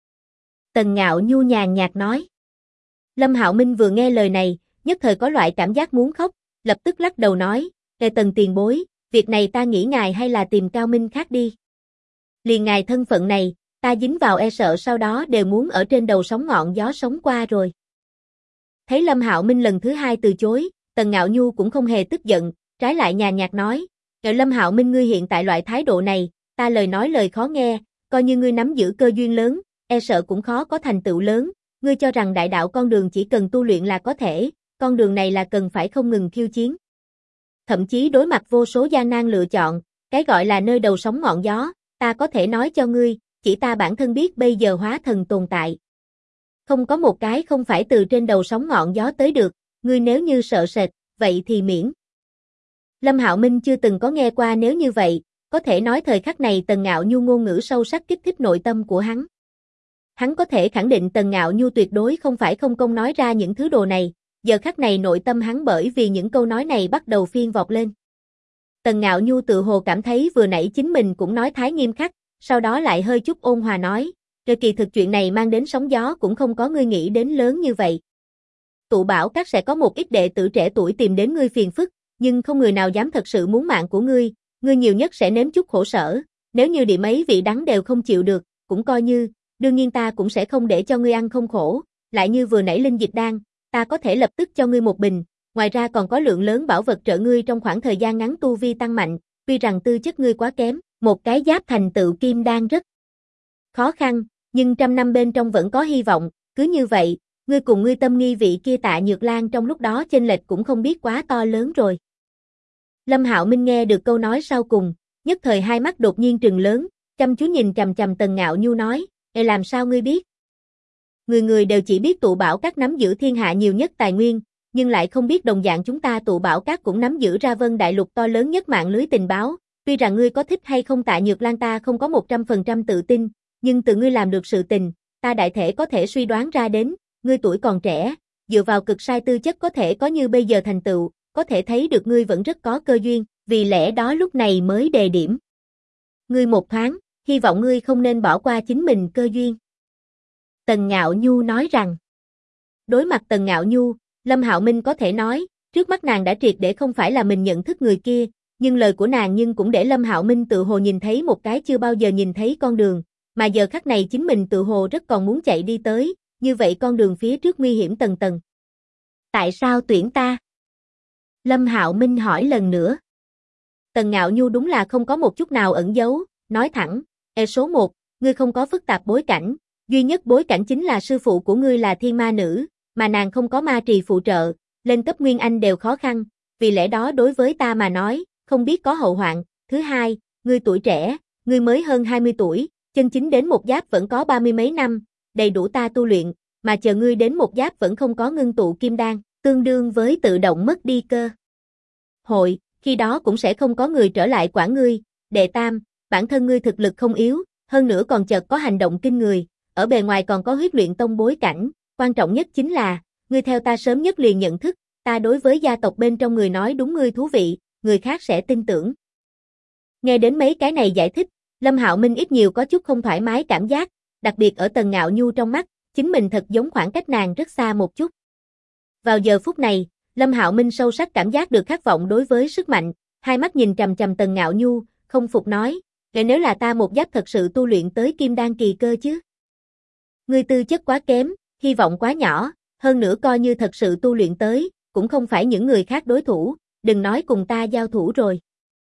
Tần Ngạo Nhu nhàn nhạt nói. Lâm Hạo Minh vừa nghe lời này, nhất thời có loại cảm giác muốn khóc, lập tức lắc đầu nói, Tần tiền bối, việc này ta nghĩ ngài hay là tìm Cao Minh khác đi. Liền ngài thân phận này, ta dính vào e sợ sau đó đều muốn ở trên đầu sóng ngọn gió sống qua rồi. Thấy Lâm Hạo Minh lần thứ hai từ chối, Tần Ngạo Nhu cũng không hề tức giận, trái lại nhàn nhạt nói, Lâm Hạo Minh ngươi hiện tại loại thái độ này, ta lời khó nghe, coi như ngươi nắm giữ cơ duyên lớn, e sợ cũng khó có thành tựu lớn, ngươi cho rằng đại đạo con đường chỉ cần tu luyện là có thể, con đường này là cần phải không ngừng khiêu chiến. Thậm chí đối mặt vô số gian nan lựa chọn, cái gọi là nơi đầu sóng ngọn gió, ta có thể nói cho ngươi, chỉ ta bản thân biết bây giờ hóa thần tồn tại. Không có một cái không phải từ trên đầu sóng ngọn gió tới được, ngươi nếu như sợ sệt, vậy thì miễn. Lâm Hạo Minh chưa từng có nghe qua nếu như vậy, có thể nói thời khắc này Tần Ngạo Nhu ngôn ngữ sâu sắc kích thích nội tâm của hắn. Hắn có thể khẳng định Tần Ngạo Nhu tuyệt đối không phải không công nói ra những thứ đồ này, giờ khắc này nội tâm hắn bởi vì những câu nói này bắt đầu phiên vọt lên. Tần Ngạo Nhu tự hồ cảm thấy vừa nãy chính mình cũng nói thái nghiêm khắc, sau đó lại hơi chút ôn hòa nói, rồi kỳ thực chuyện này mang đến sóng gió cũng không có ngươi nghĩ đến lớn như vậy. Tụ Bảo Các sẽ có một ít đệ tử trẻ tuổi tìm đến ngươi phiền phức, nhưng không người nào dám thật sự muốn mạng của ngươi nhiều nhất sẽ nếm chút khổ sở, nếu như điểm ấy vị đắng đều không chịu được, cũng coi như, đương nhiên ta cũng sẽ không để cho ngươi ăn không khổ, lại như vừa nãy linh dịch đan, ta có thể lập tức cho ngươi một bình, ngoài ra còn có lượng lớn bảo vật trợ ngươi trong khoảng thời gian ngắn tu vi tăng mạnh, tuy rằng tư chất ngươi quá kém, một cái giáp thành tựu kim đan rất khó khăn, nhưng 100 năm bên trong vẫn có hy vọng, cứ như vậy, ngươi cùng ngươi tâm nghi vị kia Tạ Nhược Lan trong lúc đó chênh lệch cũng không biết quá to lớn rồi. Lâm Hạo Minh nghe được câu nói sau cùng, nhất thời hai mắt đột nhiên trừng lớn, chăm chú nhìn chằm chằm Tần Ngạo Nhu nói, làm sao ngươi biết? Người người đều chỉ biết Tụ Bảo Các nắm giữ thiên hạ nhiều nhất tài nguyên, nhưng lại không biết đồng dạng chúng ta Tụ Bảo Các cũng nắm giữ ra Vân Đại Lục to lớn nhất mạng lưới tình báo, tuy rằng ngươi có thích hay không Tạ Nhược Lan ta không có 100% tự tin, nhưng từ ngươi làm được sự tình, ta đại thể có thể suy đoán ra đến, ngươi tuổi còn trẻ, dựa vào cực sai tư chất có thể có như bây giờ thành tựu, có thể thấy được ngươi vẫn rất có cơ duyên, vì lẽ đó lúc này mới đề điểm. Ngươi một thoáng, hy vọng ngươi không nên bỏ qua chính mình cơ duyên. Tần Ngạo Nhu nói rằng, đối mặt Tần Ngạo Nhu, Lâm Hạo Minh có thể nói, trước mắt nàng đã triệt để không phải là mình nhận thức người kia, nhưng lời của nàng nhưng cũng để Lâm Hạo Minh tự hồ nhìn thấy một cái chưa bao giờ nhìn thấy con đường, mà giờ khắc này chính mình tự hồ rất còn muốn chạy đi tới, như vậy con đường phía trước nguy hiểm tầng tầng. Tại sao tuyển ta? Lâm Hạo Minh hỏi lần nữa. Tần Ngạo Nhu đúng là không có một chút nào ẩn giấu, nói thẳng, số 1, ngươi không có phức tạp bối cảnh, duy nhất bối cảnh chính là sư phụ của ngươi là thiên ma nữ, mà nàng không có ma trì phụ trợ, lên cấp Nguyên Anh đều khó khăn, vì lẽ đó đối với ta mà nói, không biết có hậu hoạn. Thứ hai, ngươi tuổi trẻ, ngươi mới hơn 20 tuổi, chân chính đến một giáp vẫn có 30 mấy năm, đầy đủ ta tu luyện, mà chờ ngươi đến một giáp vẫn không có ngưng tụ kim đan, tương đương với tự động mất đi cơ hội, khi đó cũng sẽ không có người trở lại quản ngươi. Đệ tam, bản thân ngươi thực lực không yếu, hơn nữa còn chợt có hành động kinh người, ở bề ngoài còn có huyết luyện tông bối cảnh, quan trọng nhất chính là, ngươi theo ta sớm nhất liền nhận thức, ta đối với gia tộc bên trong người nói đúng ngươi thú vị, người khác sẽ tin tưởng. Nghe đến mấy cái này giải thích, Lâm Hạo Minh ít nhiều có chút không thoải mái cảm giác, đặc biệt ở Tần Ngạo Nhu trong mắt, chính mình thật giống khoảng cách nàng rất xa một chút. Vào giờ phút này, Lâm Hạo Minh sâu sắc cảm giác được khát vọng đối với sức mạnh, hai mắt nhìn trầm trầm Tần Ngạo Nhu, không phục nói, nếu là ta một giáp thật sự tu luyện tới kim đan kỳ cơ chứ? Ngươi tư chất quá kém, hy vọng quá nhỏ, hơn nữa coi như thật sự tu luyện tới, cũng không phải những người khác đối thủ, đừng nói cùng ta giao thủ rồi.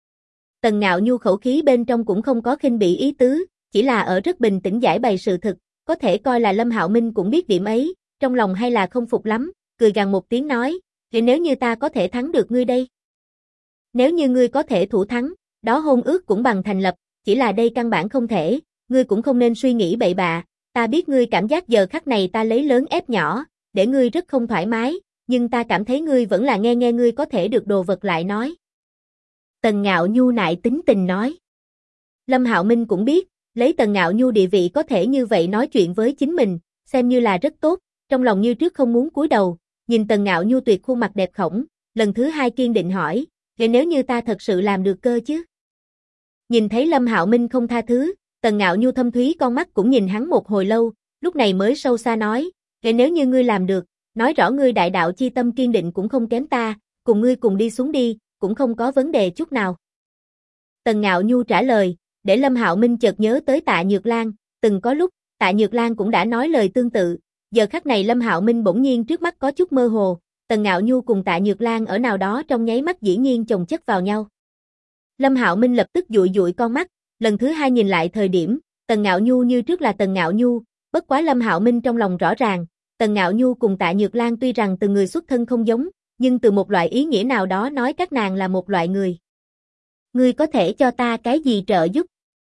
Tần Ngạo Nhu khẩu khí bên trong cũng không có khinh bỉ ý tứ, chỉ là ở rất bình tĩnh giải bày sự thực, có thể coi là Lâm Hạo Minh cũng biết điểm ấy, trong lòng hay là không phục lắm, cười gằn một tiếng nói, nếu như ta có thể thắng được ngươi đây? Nếu như ngươi có thể thủ thắng, đó hôn ước cũng bằng thành lập, chỉ là đây căn bản không thể, ngươi cũng không nên suy nghĩ bậy bạ, ta biết ngươi cảm giác giờ khắc này ta lấy lớn ép nhỏ, để ngươi rất không thoải mái, nhưng ta cảm thấy ngươi vẫn là nghe ngươi có thể được đồ vật lại nói. Tần Ngạo Nhu nại tính tình nói. Lâm Hạo Minh cũng biết, lấy Tần Ngạo Nhu địa vị có thể như vậy nói chuyện với chính mình, xem như là rất tốt, trong lòng như trước không muốn cúi đầu, nhìn Tần Ngạo Nhu tuyệt khuôn mặt đẹp khổng, lần thứ hai kiên định hỏi, nếu như ta thật sự làm được cơ chứ? Nhìn thấy Lâm Hạo Minh không tha thứ, Tần Ngạo Nhu thâm thúy con mắt cũng nhìn hắn một hồi lâu, lúc này mới sâu xa nói, nếu như ngươi làm được, nói rõ ngươi đại đạo chi tâm kiên định cũng không kém ta, cùng ngươi cùng đi xuống đi, cũng không có vấn đề chút nào. Tần Ngạo Nhu trả lời, để Lâm Hạo Minh chợt nhớ tới Tạ Nhược Lan, từng có lúc, Tạ Nhược Lan cũng đã nói lời tương tự, giờ khắc này Lâm Hạo Minh bỗng nhiên trước mắt có chút mơ hồ, Tần Ngạo Nhu cùng Tạ Nhược Lan ở nào đó trong nháy mắt dĩ nhiên chồng chất vào nhau. Lâm Hạo Minh lập tức dụi dụi con mắt, lần thứ hai nhìn lại thời điểm, Tần Ngạo Nhu như trước là Tần Ngạo Nhu, bất quá Lâm Hạo Minh trong lòng rõ ràng, Tần Ngạo Nhu cùng Tạ Nhược Lan tuy rằng từng người xuất thân không giống, nhưng từ một loại ý nghĩa nào đó nói các nàng là một loại người. Ngươi có thể cho ta cái gì trợ giúp?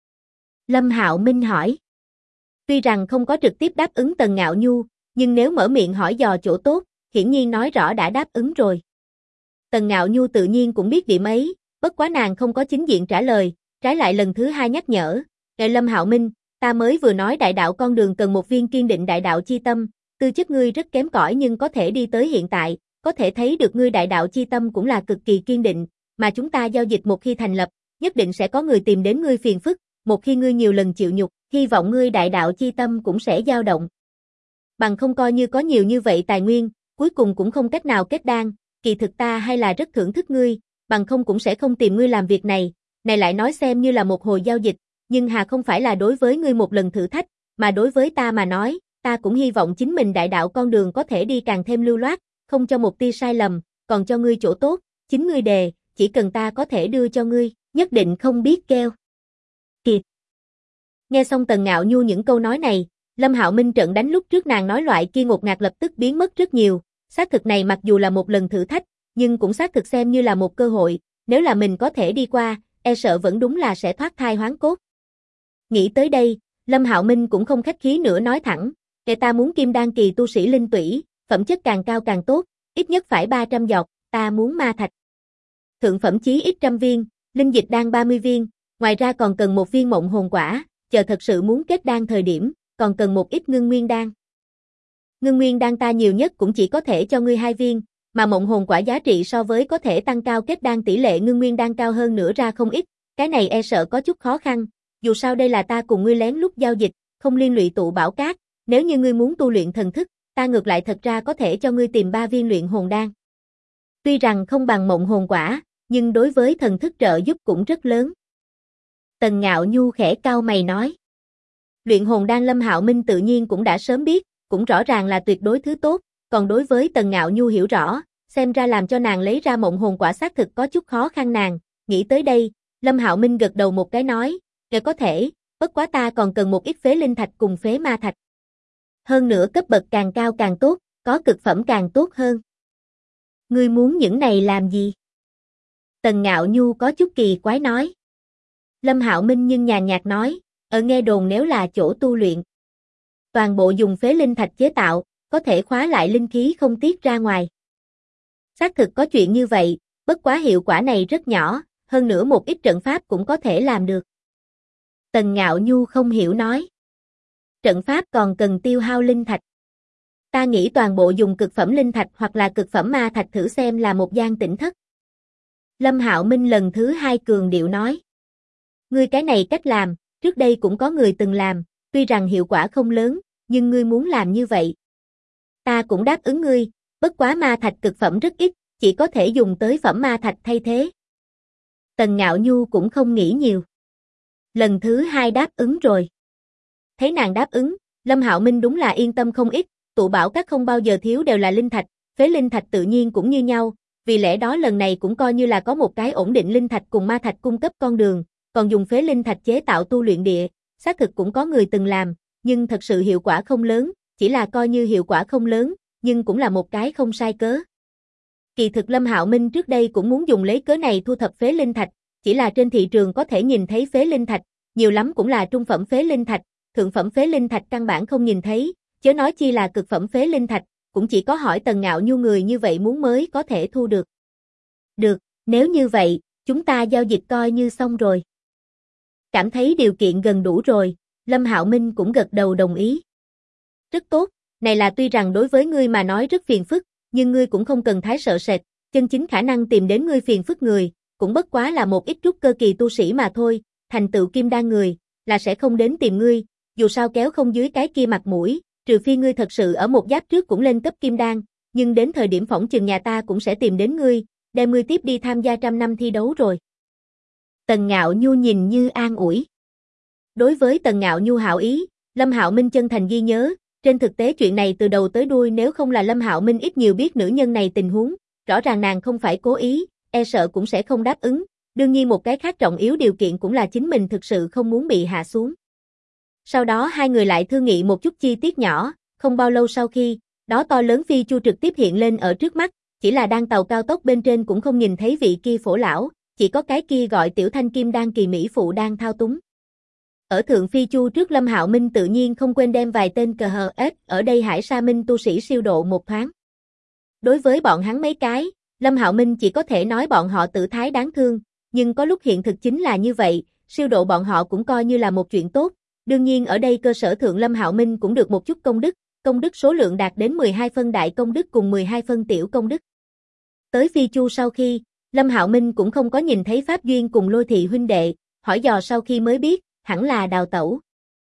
Lâm Hạo Minh hỏi. Tuy rằng không có trực tiếp đáp ứng Tần Ngạo Nhu, nhưng nếu mở miệng hỏi dò chỗ tốt, hiển nhiên nói rõ đã đáp ứng rồi. Tần Ngạo Nhu tự nhiên cũng biết điểm ấy, bất quá nàng không có chính diện trả lời, trái lại lần thứ hai nhắc nhở, Lâm Hạo Minh, ta mới vừa nói đại đạo con đường cần một viên kiên định đại đạo chi tâm, tư chất ngươi rất kém cỏi nhưng có thể đi tới hiện tại, có thể thấy được ngươi đại đạo chi tâm cũng là cực kỳ kiên định, mà chúng ta giao dịch một khi thành lập, nhất định sẽ có người tìm đến ngươi phiền phức, một khi ngươi nhiều lần chịu nhục, hy vọng ngươi đại đạo chi tâm cũng sẽ dao động. Bằng không coi như có nhiều như vậy tài nguyên, cuối cùng cũng không cách nào kết đan, kỳ thực ta hay là rất thưởng thức ngươi, bằng không cũng sẽ không tìm ngươi làm việc này lại nói xem như là một hồi giao dịch, nhưng hà không phải là đối với ngươi một lần thử thách, mà đối với ta mà nói, ta cũng hy vọng chính mình đại đạo con đường có thể đi càng thêm lưu loát, không cho một tia sai lầm, còn cho ngươi chỗ tốt, chính ngươi đề, chỉ cần ta có thể đưa cho ngươi, nhất định không biết keo. Kìa. Nghe xong Tần Ngạo Nhu những câu nói này, Lâm Hạo Minh trận đánh lúc trước nàng nói loại kia ngột ngạt lập tức biến mất rất nhiều, xác thực này mặc dù là một lần thử thách, nhưng cũng xác thực xem như là một cơ hội, nếu là mình có thể đi qua, e sợ vẫn đúng là sẽ thoát thai hoán cốt. Nghĩ tới đây, Lâm Hạo Minh cũng không khách khí nữa nói thẳng, ta muốn kim đan kỳ tu sĩ linh tủy, phẩm chất càng cao càng tốt, ít nhất phải 300 giọt, ta muốn ma thạch. Thượng phẩm chí ít 100 viên, linh dịch đan 30 viên, ngoài ra còn cần một viên mộng hồn quả, chờ thật sự muốn kết đan thời điểm, còn cần một ít ngưng nguyên đan. Ngưng nguyên đan ta nhiều nhất cũng chỉ có thể cho ngươi 2 viên, mà mộng hồn quả giá trị so với có thể tăng cao kết đan tỷ lệ ngưng nguyên đan cao hơn nữa ra không ít, cái này e sợ có chút khó khăn, dù sao đây là ta cùng ngươi lén lút giao dịch, không liên lụy tụ bảo cát, nếu như ngươi muốn tu luyện thần thức, ta ngược lại thật ra có thể cho ngươi tìm 3 viên luyện hồn đan. Tuy rằng không bằng mộng hồn quả, nhưng đối với thần thức trợ giúp cũng rất lớn. Tần Ngạo Nhu khẽ cau mày nói. Luyện hồn đan Lâm Hạo Minh tự nhiên cũng đã sớm biết, cũng rõ ràng là tuyệt đối thứ tốt, còn đối với Tần Ngạo Nhu hiểu rõ, xem ra làm cho nàng lấy ra mộng hồn quả xác thực có chút khó khăn nàng, nghĩ tới đây, Lâm Hạo Minh gật đầu một cái nói, có thể, bất quá ta còn cần một ít phế linh thạch cùng phế ma thạch. Hơn nữa cấp bậc càng cao càng tốt, có cực phẩm càng tốt hơn. Ngươi muốn những này làm gì? Tần Ngạo Nhu có chút kỳ quái nói. Lâm Hạo Minh nhưng nhàn nhạt nói, ở nghe đồn nếu là chỗ tu luyện. Toàn bộ dùng phế linh thạch chế tạo, có thể khóa lại linh khí không tiết ra ngoài. Xác thực có chuyện như vậy, bất quá hiệu quả này rất nhỏ, hơn nữa một ít trận pháp cũng có thể làm được. Tần Ngạo Nhu không hiểu nói. Trận pháp còn cần tiêu hao linh thạch. Ta nghĩ toàn bộ dùng cực phẩm linh thạch hoặc là cực phẩm ma thạch thử xem là một gian tỉnh thất. Lâm Hạo Minh lần thứ 2 cường điệu nói. Ngươi cái này cách làm, trước đây cũng có người từng làm, tuy rằng hiệu quả không lớn, nhưng ngươi muốn làm như vậy. Ta cũng đáp ứng ngươi, bất quá ma thạch cực phẩm rất ít, chỉ có thể dùng tới phẩm ma thạch thay thế. Tần Ngạo Nhu cũng không nghĩ nhiều. Lần thứ 2 đáp ứng rồi. Thấy nàng đáp ứng, Lâm Hạo Minh đúng là yên tâm không ít, tụ bảo các không bao giờ thiếu đều là linh thạch, phế linh thạch tự nhiên cũng như nhau, vì lẽ đó lần này cũng coi như là có một cái ổn định linh thạch cùng ma thạch cung cấp con đường, còn dùng phế linh thạch chế tạo tu luyện địa, xác thực cũng có người từng làm, nhưng thật sự hiệu quả không lớn, chỉ là coi như hiệu quả không lớn, nhưng cũng là một cái không sai cớ. Kỳ thực Lâm Hạo Minh trước đây cũng muốn dùng lấy cớ này thu thập phế linh thạch, chỉ là trên thị trường có thể nhìn thấy phế linh thạch, nhiều lắm cũng là trung phẩm phế linh thạch, thượng phẩm phế linh thạch căn bản không nhìn thấy, chớ nói chi là cực phẩm phế linh thạch, cũng chỉ có hỏi Tần Ngạo Nhu người như vậy muốn mới có thể thu được. Được, nếu như vậy, chúng ta giao dịch coi như xong rồi. Cảm thấy điều kiện gần đủ rồi, Lâm Hạo Minh cũng gật đầu đồng ý. Rất tốt, này là tuy rằng đối với ngươi mà nói rất phiền phức, nhưng ngươi cũng không cần thái sợ sệt, chân chính khả năng tìm đến ngươi phiền phức người, cũng bất quá là một ít trúc cơ kỳ tu sĩ mà thôi, thành tựu kim đan người, là sẽ không đến tìm ngươi, dù sao kéo không dưới cái kia mặt mũi, trừ phi ngươi thật sự ở một giáp trước cũng lên cấp kim đan, nhưng đến thời điểm phỏng chừng nhà ta cũng sẽ tìm đến ngươi, đem ngươi tiếp đi tham gia 100 năm thi đấu rồi. Tần Ngạo Nhu nhìn như an ủi. Đối với Tần Ngạo Nhu hảo ý, Lâm Hạo Minh chân thành ghi nhớ, trên thực tế chuyện này từ đầu tới đuôi nếu không là Lâm Hạo Minh ít nhiều biết nữ nhân này tình huống, rõ ràng nàng không phải cố ý, e sợ cũng sẽ không đáp ứng, đương nhiên một cái khác trọng yếu điều kiện cũng là chính mình thực sự không muốn bị hạ xuống. Sau đó hai người lại thương nghị một chút chi tiết nhỏ, không bao lâu sau khi, đó to lớn phi chu trực tiếp hiện lên ở trước mắt, chỉ là đang tàu cao tốc bên trên cũng không nhìn thấy vị kia phổ lão, chỉ có cái kia gọi Tiểu Thanh Kim Đan kỳ mỹ phụ đang thao túng. Ở thượng phi chu trước Lâm Hạo Minh tự nhiên không quên đem vài tên cờ hờ ếch ở đây Hải Sa Minh tu sĩ siêu độ một thoáng. Đối với bọn hắn mấy cái, Lâm Hạo Minh chỉ có thể nói bọn họ tự thái đáng thương, nhưng có lúc hiện thực chính là như vậy, siêu độ bọn họ cũng coi như là một chuyện tốt. Đương nhiên ở đây cơ sở thượng Lâm Hạo Minh cũng được một chút công đức số lượng đạt đến 12 phân đại công đức cùng 12 phân tiểu công đức. Tới phi chu sau khi, Lâm Hạo Minh cũng không có nhìn thấy Pháp Duyên cùng Lôi Thị huynh đệ, hỏi dò sau khi mới biết, hẳn là đào tẩu.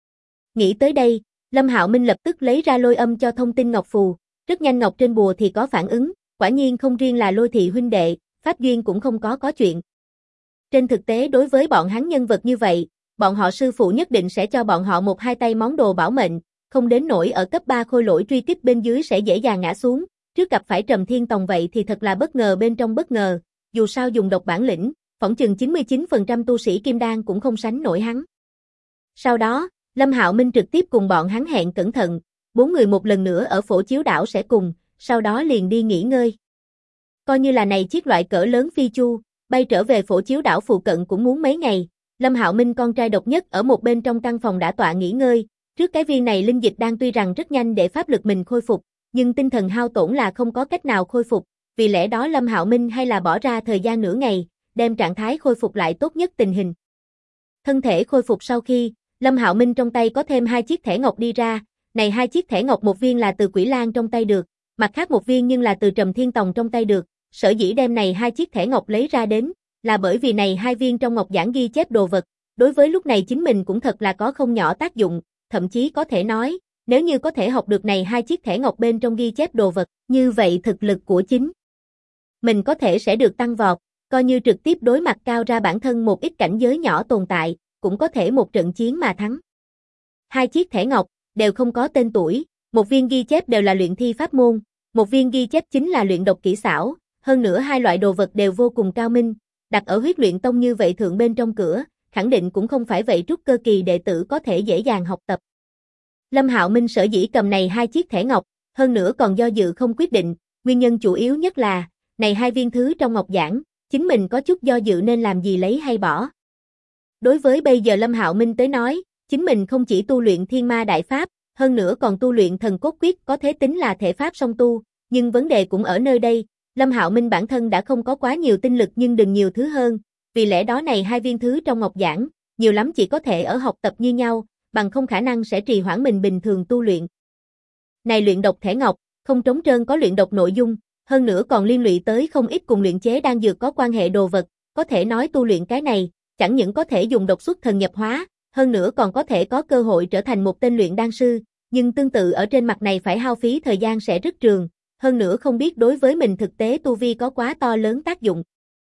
Nghĩ tới đây, Lâm Hạo Minh lập tức lấy ra lôi âm cho thông tin ngọc phù, rất nhanh ngọc trên bùa thì có phản ứng, quả nhiên không riêng là Lôi Thị huynh đệ, Pháp Duyên cũng không có chuyện. Trên thực tế đối với bọn hắn nhân vật như vậy, bọn họ sư phụ nhất định sẽ cho bọn họ một hai tay món đồ bảo mệnh, không đến nỗi ở cấp 3 khôi lỗi truy kích bên dưới sẽ dễ dàng ngã xuống, trước gặp phải Trầm Thiên Tòng vậy thì thật là bất ngờ bên trong bất ngờ, dù sao dùng độc bản lĩnh, phỏng chừng 99% tu sĩ kim đan cũng không sánh nổi hắn. Sau đó, Lâm Hạo Minh trực tiếp cùng bọn hắn hẹn cẩn thận, 4 người một lần nữa ở Phổ Chiếu đảo sẽ cùng, sau đó liền đi nghỉ ngơi. Coi như là này chiếc loại cỡ lớn phi chu, bay trở về Phổ Chiếu đảo phụ cận cũng muốn mấy ngày. Lâm Hạo Minh con trai độc nhất ở một bên trong căn phòng đã tọa nghỉ ngơi, trước cái viên này linh dịch đang tuy rằng rất nhanh để pháp lực mình khôi phục, nhưng tinh thần hao tổn là không có cách nào khôi phục, vì lẽ đó Lâm Hạo Minh hay là bỏ ra thời gian nửa ngày, đem trạng thái khôi phục lại tốt nhất tình hình. Thân thể khôi phục sau khi, Lâm Hạo Minh trong tay có thêm 2 chiếc thẻ ngọc đi ra, này 2 chiếc thẻ ngọc một viên là từ Quỷ Lan trong tay được, mặt khác một viên nhưng là từ Trầm Thiên Tòng trong tay được, sở dĩ đem này 2 chiếc thẻ ngọc lấy ra đến, là bởi vì này 2 viên trong ngọc giản ghi chép đồ vật, đối với lúc này chính mình cũng thật là có không nhỏ tác dụng, thậm chí có thể nói, nếu như có thể học được này 2 chiếc thẻ ngọc bên trong ghi chép đồ vật, như vậy thực lực của chính mình có thể sẽ được tăng vọt, coi như trực tiếp đối mặt cao ra bản thân một ít cảnh giới nhỏ tồn tại, cũng có thể một trận chiến mà thắng. 2 chiếc thẻ ngọc đều không có tên tuổi, một viên ghi chép đều là luyện thi pháp môn, một viên ghi chép chính là luyện độc kỹ xảo, hơn nữa hai loại đồ vật đều vô cùng cao minh, đặt ở Huyết Luyện Tông như vậy thượng bên trong cửa, khẳng định cũng không phải vậy trúc cơ kỳ đệ tử có thể dễ dàng học tập. Lâm Hạo Minh sở dĩ cầm này 2 chiếc thẻ ngọc, hơn nữa còn do dự không quyết định, nguyên nhân chủ yếu nhất là, này 2 viên thứ trong ngọc giản, chính mình có chút do dự nên làm gì lấy hay bỏ. Đối với bây giờ Lâm Hạo Minh tới nói, chính mình không chỉ tu luyện Thiên Ma Đại Pháp, hơn nữa còn tu luyện Thần Cốt Quyết có thể tính là thể pháp song tu, nhưng vấn đề cũng ở nơi đây, Lâm Hạo Minh bản thân đã không có quá nhiều tinh lực nhưng đừng nhiều thứ hơn, vì lẽ đó này 2 viên thứ trong ngọc giản, nhiều lắm chỉ có thể ở học tập như nhau, bằng không khả năng sẽ trì hoãn mình bình thường tu luyện. Này luyện độc thẻ ngọc, không trống trơn có luyện độc nội dung, hơn nữa còn liên lụy tới không ít cùng luyện chế đan dược có quan hệ đồ vật, có thể nói tu luyện cái này, chẳng những có thể dùng độc xuất thần nhập hóa, hơn nữa còn có thể có cơ hội trở thành một tên luyện đan sư, nhưng tương tự ở trên mặt này phải hao phí thời gian sẽ rất trường, hơn nữa không biết đối với mình thực tế tu vi có quá to lớn tác dụng.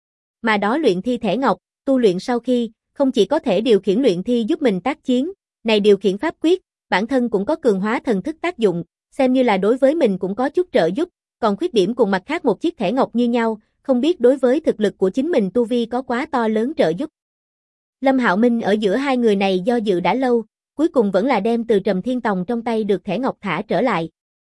Mà đó luyện thi thẻ ngọc, tu luyện sau khi, không chỉ có thể điều khiển luyện thi giúp mình tác chiến, này điều khiển pháp quyết, bản thân cũng có cường hóa thần thức tác dụng, xem như là đối với mình cũng có chút trợ giúp, còn khuyết điểm cùng mặt khác một chiếc thẻ ngọc như nhau, không biết đối với thực lực của chính mình tu vi có quá to lớn trợ giúp. Lâm Hạo Minh ở giữa hai người này do dự đã lâu, cuối cùng vẫn là đem từ Trầm Thiên Tòng trong tay được thẻ ngọc thả trở lại.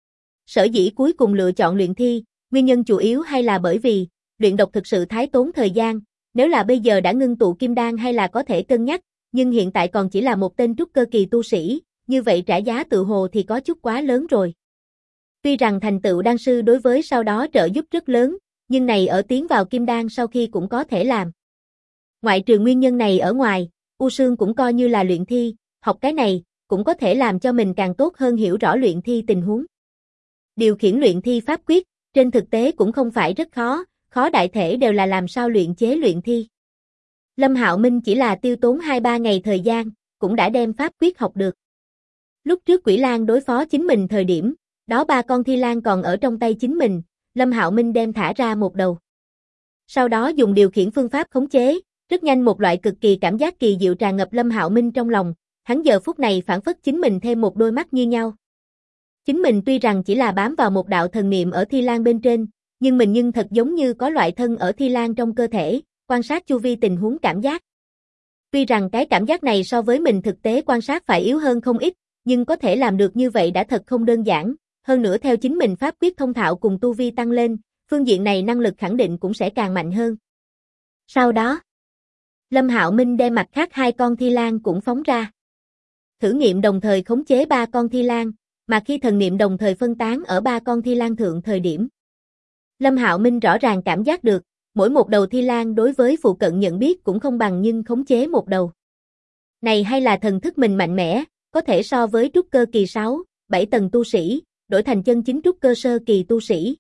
Sở dĩ cuối cùng lựa chọn luyện thi, nguyên nhân chủ yếu hay là bởi vì, luyện độc thực sự thái tốn thời gian, nếu là bây giờ đã ngưng tụ kim đan hay là có thể cân nhắc, nhưng hiện tại còn chỉ là một tên trúc cơ kỳ tu sĩ, như vậy trả giá tự hồ thì có chút quá lớn rồi. Tuy rằng thành tựu đan sư đối với sau đó trợ giúp rất lớn, nhưng này ở tiến vào kim đan sau khi cũng có thể làm. Ngoại trừ nguyên nhân này ở ngoài, U Sương cũng coi như là luyện thi, học cái này, cũng có thể làm cho mình càng tốt hơn hiểu rõ luyện thi tình huống. Điều khiển luyện thi pháp quyết, trên thực tế cũng không phải rất khó, khó đại thể đều là làm sao luyện chế luyện thi. Lâm Hạo Minh chỉ là tiêu tốn 2-3 ngày thời gian, cũng đã đem pháp quyết học được. Lúc trước Quỷ Lang đối phó chính mình thời điểm, đó 3 con Thi Lang còn ở trong tay chính mình, Lâm Hạo Minh đem thả ra một đầu. Sau đó dùng điều khiển phương pháp khống chế, rất nhanh một loại cực kỳ cảm giác kỳ diệu tràn ngập Lâm Hạo Minh trong lòng, hắn giờ phút này phản phất chính mình thêm một đôi mắt như nhau. Chính mình tuy rằng chỉ là bám vào một đạo thần niệm ở Thi Lang bên trên, nhưng mình thật giống như có loại thân ở Thi Lang trong cơ thể, quan sát chu vi tình huống cảm giác. Tuy rằng cái cảm giác này so với mình thực tế quan sát phải yếu hơn không ít, nhưng có thể làm được như vậy đã thật không đơn giản, hơn nữa theo chính mình pháp quyết thông thạo cùng tu vi tăng lên, phương diện này năng lực khẳng định cũng sẽ càng mạnh hơn. Sau đó, Lâm Hạo Minh đem mặt khác 2 con Thi Lang cũng phóng ra. Thử nghiệm đồng thời khống chế 3 con Thi Lang, mà khi thần niệm đồng thời phân tán ở 3 con Thi Lang thượng thời điểm. Lâm Hạo Minh rõ ràng cảm giác được, mỗi một đầu Thi Lang đối với phụ cận nhận biết cũng không bằng nhưng khống chế một đầu. Này hay là thần thức mình mạnh mẽ, có thể so với trúc cơ kỳ 6, 7 tầng tu sĩ, đổi thành chân chính trúc cơ sơ kỳ tu sĩ.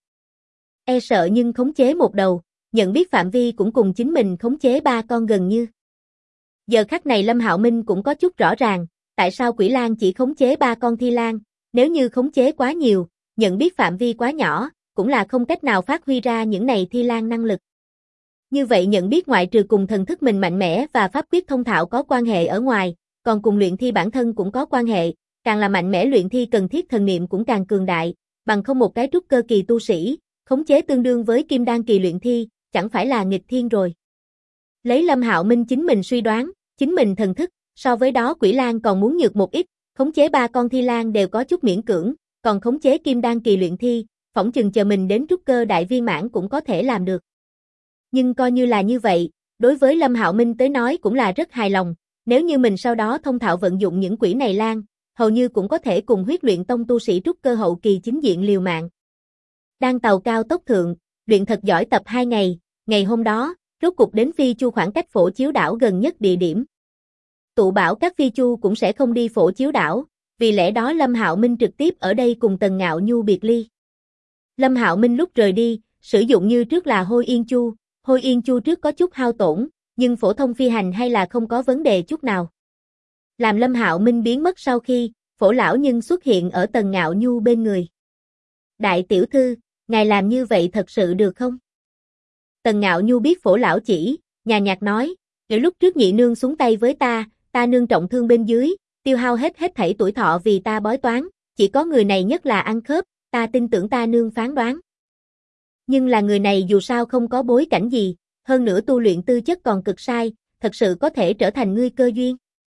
E sợ nhưng khống chế một đầu, nhận biết phạm vi cũng cùng chính mình khống chế 3 con gần như. Giờ khắc này Lâm Hạo Minh cũng có chút rõ ràng, tại sao Quỷ Lang chỉ khống chế 3 con Thi Lang, nếu như khống chế quá nhiều, nhận biết phạm vi quá nhỏ, cũng là không cách nào phát huy ra những này Thi Lang năng lực. Như vậy nhận biết ngoại trừ cùng thần thức mình mạnh mẽ và pháp quyết thông thạo có quan hệ ở ngoài, còn cùng luyện thi bản thân cũng có quan hệ, càng là mạnh mẽ luyện thi cần thiết thần niệm cũng càng cường đại, bằng không một cái trúc cơ kỳ tu sĩ, khống chế tương đương với kim đan kỳ luyện thi, chẳng phải là nghịch thiên rồi. Lấy Lâm Hạo Minh chính mình suy đoán, chính mình thần thức, so với đó Quỷ Lang còn muốn nhược một ít, khống chế 3 con Thi Lang đều có chút miễn cưỡng, còn khống chế kim đan kỳ luyện thi, phỏng chừng chờ mình đến trúc cơ đại viên mãn cũng có thể làm được. Nhưng coi như là như vậy, đối với Lâm Hạo Minh tới nói cũng là rất hài lòng, nếu như mình sau đó thông thạo vận dụng những quỷ này lang, hầu như cũng có thể cùng Huyết Luyện Tông tu sĩ trúc cơ hậu kỳ chính diện liều mạng. Đang tàu cao tốc thượng, luyện thật giỏi tập 2 ngày, ngày hôm đó, rốt cục đến Phi Chu khoảng cách Phổ Chiếu đảo gần nhất địa điểm. Tụ bảo các Phi Chu cũng sẽ không đi Phổ Chiếu đảo, vì lẽ đó Lâm Hạo Minh trực tiếp ở đây cùng Tần Ngạo Nhu biệt ly. Lâm Hạo Minh lúc rời đi, sử dụng như trước là Hôi Yên Chu, Hôi Yên Chu trước có chút hao tổn, nhưng phổ thông phi hành hay là không có vấn đề chút nào. Làm Lâm Hạo Minh biến mất sau khi, Phổ lão nhân xuất hiện ở Tần Ngạo Nhu bên người. Đại tiểu thư, ngài làm như vậy thật sự được không? Tần Ngạo Nhu biết Phổ lão chỉ, nhàn nhạt nói, nếu lúc trước nhị nương xuống tay với ta nương trọng thương bên dưới, tiêu hao hết thảy tuổi thọ vì ta bói toán, chỉ có người này nhất là ăn khớp, ta tin tưởng ta nương phán đoán. Nhưng là người này dù sao không có bối cảnh gì, hơn nữa tu luyện tư chất còn cực sai, thật sự có thể trở thành ngươi cơ duyên.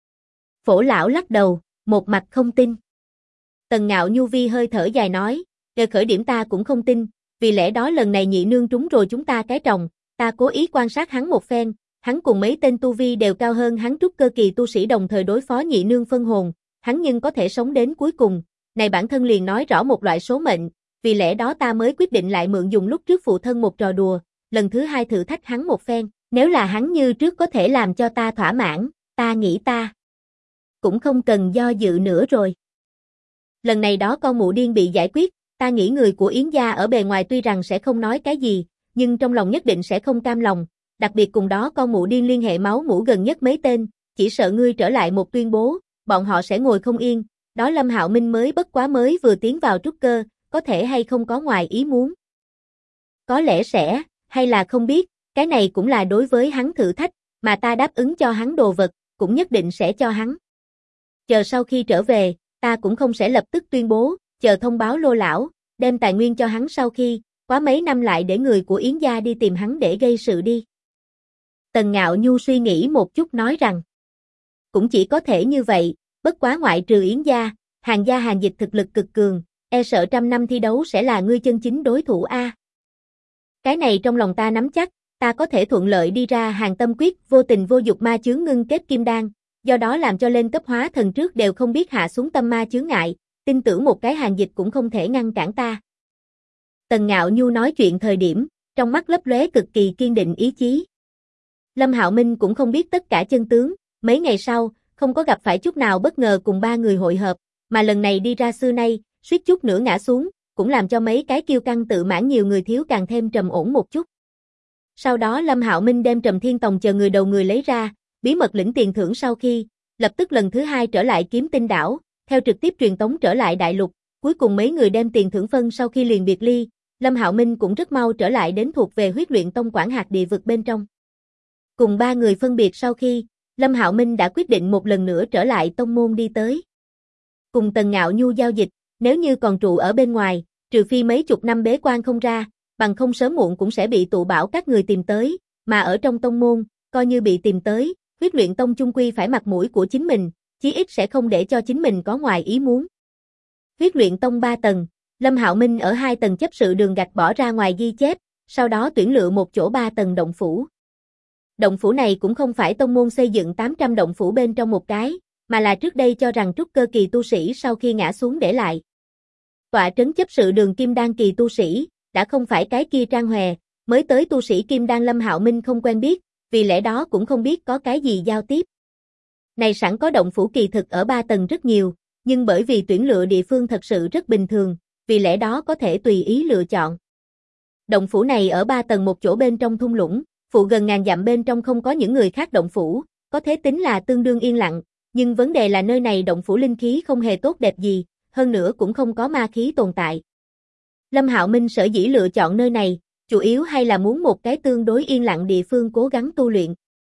Phổ lão lắc đầu, một mặt không tin. Tần Ngạo Nhu vi hơi thở dài nói, về khởi điểm ta cũng không tin, vì lẽ đó lần này nhị nương trúng rồi chúng ta cái trồng, ta cố ý quan sát hắn một phen, hắn cùng mấy tên tu vi đều cao hơn hắn trúc cơ kỳ tu sĩ đồng thời đối phó nhị nương phân hồn, hắn nhưng có thể sống đến cuối cùng, này bản thân liền nói rõ một loại số mệnh, vì lẽ đó ta mới quyết định lại mượn dùng lúc trước phụ thân một trò đùa, lần thứ 2 thử thách hắn một phen, nếu là hắn như trước có thể làm cho ta thỏa mãn, ta nghĩ ta cũng không cần do dự nữa rồi. Lần này đó con mụ điên bị giải quyết, ta nghĩ người của Yến gia ở bề ngoài tuy rằng sẽ không nói cái gì, nhưng trong lòng nhất định sẽ không cam lòng, đặc biệt cùng đó con mụ điên liên hệ máu mủ gần nhất mấy tên, chỉ sợ ngươi trở lại một tuyên bố, bọn họ sẽ ngồi không yên, đó Lâm Hạo Minh mới bất quá mới vừa tiến vào trúc cơ, có thể hay không có ngoài ý muốn. Có lẽ sẽ, hay là không biết, cái này cũng là đối với hắn thử thách, mà ta đáp ứng cho hắn đồ vật, cũng nhất định sẽ cho hắn. Chờ sau khi trở về, ta cũng không sẽ lập tức tuyên bố, chờ thông báo Lô lão, đem tài nguyên cho hắn sau khi, quá mấy năm lại để người của Yến gia đi tìm hắn để gây sự đi. Tần Ngạo Nhu suy nghĩ một chút nói rằng, cũng chỉ có thể như vậy, bất quá ngoại trừ Yến gia, Hàng Dịch thực lực cực cường, e sợ 100 năm thi đấu sẽ là ngươi chân chính đối thủ a. Cái này trong lòng ta nắm chắc, ta có thể thuận lợi đi ra Hàng Tâm Quyết, vô tình vô dục ma chướng ngưng kết kim đan, do đó làm cho lên cấp hóa thần trước đều không biết hạ xuống tâm ma chướng ngại, tin tưởng một cái Hàng Dịch cũng không thể ngăn cản ta. Tần Ngạo Nhu nói chuyện thời điểm, trong mắt lấp lóe cực kỳ kiên định ý chí. Lâm Hạo Minh cũng không biết tất cả chân tướng, mấy ngày sau, không có gặp phải chút nào bất ngờ cùng 3 người hội hợp, mà lần này đi ra xưa nay, suýt chút nữa ngã xuống, cũng làm cho mấy cái kiêu căng tự mãn nhiều người thiếu càng thêm trầm ổn một chút. Sau đó Lâm Hạo Minh đem Trầm Thiên Tòng chờ người đầu người lấy ra, bí mật lĩnh tiền thưởng sau khi, lập tức lần thứ hai trở lại Kiếm Tinh đảo, theo trực tiếp truyền tống trở lại đại lục, cuối cùng mấy người đem tiền thưởng phân sau khi liền biệt ly, Lâm Hạo Minh cũng rất mau trở lại đến thuộc về Huyết Luyện Tông quản hạt địa vực bên trong. Cùng ba người phân biệt sau khi, Lâm Hạo Minh đã quyết định một lần nữa trở lại tông môn đi tới. Cùng Tần Ngạo Nhu giao dịch, nếu như còn trụ ở bên ngoài, trừ phi mấy chục năm bế quan không ra, bằng không sớm muộn cũng sẽ bị tụ bảo các người tìm tới, mà ở trong tông môn, coi như bị tìm tới, Huyết Luyện Tông chung quy phải mặt mũi của chính mình, chí ít sẽ không để cho chính mình có ngoài ý muốn. Huyết Luyện Tông 3 tầng, Lâm Hạo Minh ở 2 tầng chấp sự đường gạch bỏ ra ngoài ghi chép, sau đó tuyển lựa một chỗ 3 tầng động phủ. Động phủ này cũng không phải tông môn xây dựng 800 động phủ bên trong một cái, mà là trước đây cho rằng trúc cơ kỳ tu sĩ sau khi ngã xuống để lại. Tọa trấn chấp sự đường kim đan kỳ tu sĩ, đã không phải cái kia Trang Hòe, mới tới tu sĩ kim đan Lâm Hạo Minh không quen biết, vì lẽ đó cũng không biết có cái gì giao tiếp. Này sẵn có động phủ kỳ thực ở 3 tầng rất nhiều, nhưng bởi vì tuyển lựa địa phương thật sự rất bình thường, vì lẽ đó có thể tùy ý lựa chọn. Động phủ này ở 3 tầng một chỗ bên trong thung lũng, phụ gần ngàn dặm bên trong không có những người khác động phủ, có thể tính là tương đương yên lặng, nhưng vấn đề là nơi này động phủ linh khí không hề tốt đẹp gì, hơn nữa cũng không có ma khí tồn tại. Lâm Hạo Minh sở dĩ lựa chọn nơi này, chủ yếu hay là muốn một cái tương đối yên lặng địa phương cố gắng tu luyện.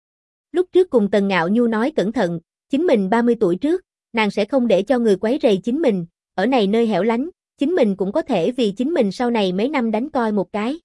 Lúc trước cùng Tần Ngạo Nhu nói cẩn thận, chính mình 30 tuổi trước, nàng sẽ không để cho người quấy rầy chính mình, ở này nơi hẻo lánh, chính mình cũng có thể vì chính mình sau này mấy năm đánh coi một cái.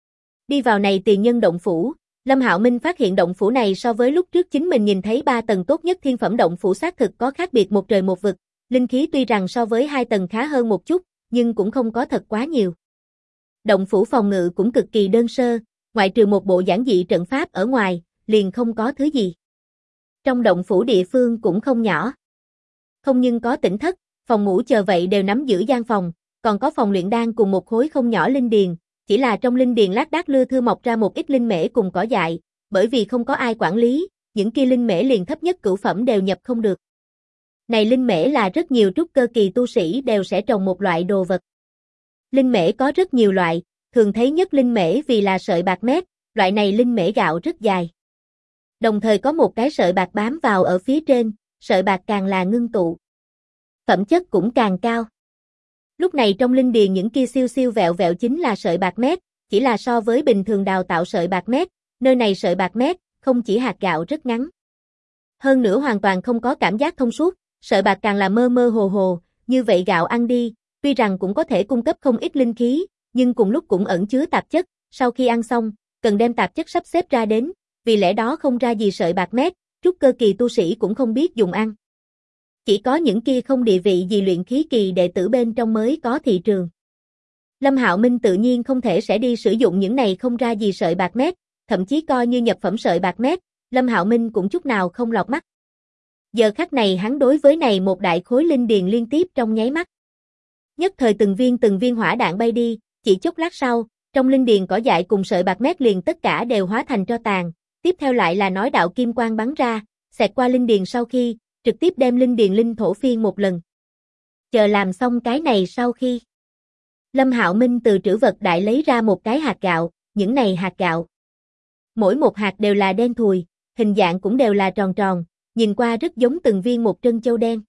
Đi vào này tiền nhân động phủ, Lâm Hạo Minh phát hiện động phủ này so với lúc trước chính mình nhìn thấy 3 tầng tốt nhất thiên phẩm động phủ xác thực có khác biệt một trời một vực, linh khí tuy rằng so với 2 tầng khá hơn một chút, nhưng cũng không có thật quá nhiều. Động phủ phòng ngự cũng cực kỳ đơn sơ, ngoại trừ một bộ giản dị trận pháp ở ngoài, liền không có thứ gì. Trong động phủ địa phương cũng không nhỏ. Không nhưng có tỉnh thất, phòng ngủ chờ vậy đều nắm giữ gian phòng, còn có phòng luyện đan cùng một khối không nhỏ linh điền, chỉ là trong linh điền lác đác lưa thưa mọc ra một ít linh mễ cùng cỏ dại, bởi vì không có ai quản lý, những kia linh mễ liền thấp nhất cửu phẩm đều nhập không được. Này linh mễ là rất nhiều trúc cơ kỳ tu sĩ đều sẽ trồng một loại đồ vật. Linh mễ có rất nhiều loại, thường thấy nhất linh mễ vì là sợi bạc mét, loại này linh mễ gạo rất dài. Đồng thời có một cái sợi bạc bám vào ở phía trên, sợi bạc càng là ngưng tụ. Phẩm chất cũng càng cao. Lúc này trong linh điền những kia siêu siêu vẹo vẹo chính là sợi bạc mét, chỉ là so với bình thường đào tạo sợi bạc mét, nơi này sợi bạc mét, không chỉ hạt gạo rất ngắn. Hơn nữa hoàn toàn không có cảm giác thông suốt, sợi bạc càng là mơ mơ hồ hồ, như vậy gạo ăn đi, tuy rằng cũng có thể cung cấp không ít linh khí, nhưng cùng lúc cũng ẩn chứa tạp chất, sau khi ăn xong, cần đem tạp chất sắp xếp ra đến, vì lẽ đó không ra gì sợi bạc mét, trúc cơ kỳ tu sĩ cũng không biết dùng ăn. Chỉ có những kia không địa vị gì luyện khí kỳ đệ tử bên trong mới có thị trường. Lâm Hạo Minh tự nhiên không thể sẽ đi sử dụng những này không ra gì sợi bạc mét, thậm chí coi như nhập phẩm sợi bạc mét, Lâm Hạo Minh cũng chút nào không lọt mắt. Giờ khắc này hắn đối với này một đại khối linh điền liên tiếp trong nháy mắt. Nhất thời từng viên hỏa đạn bay đi, chỉ chốc lát sau, trong linh điền cỏ dại cùng sợi bạc mét liền tất cả đều hóa thành tro tàn, tiếp theo lại là nói đạo kim quang bắn ra, xẹt qua linh điền sau khi, trực tiếp đem linh điền linh thổ phiên một lần. Chờ làm xong cái này sau khi, Lâm Hạo Minh từ trữ vật đại lấy ra một cái hạt gạo, những này hạt gạo. Mỗi một hạt đều là đen thùi, hình dạng cũng đều là tròn tròn, nhìn qua rất giống từng viên một trân châu đen.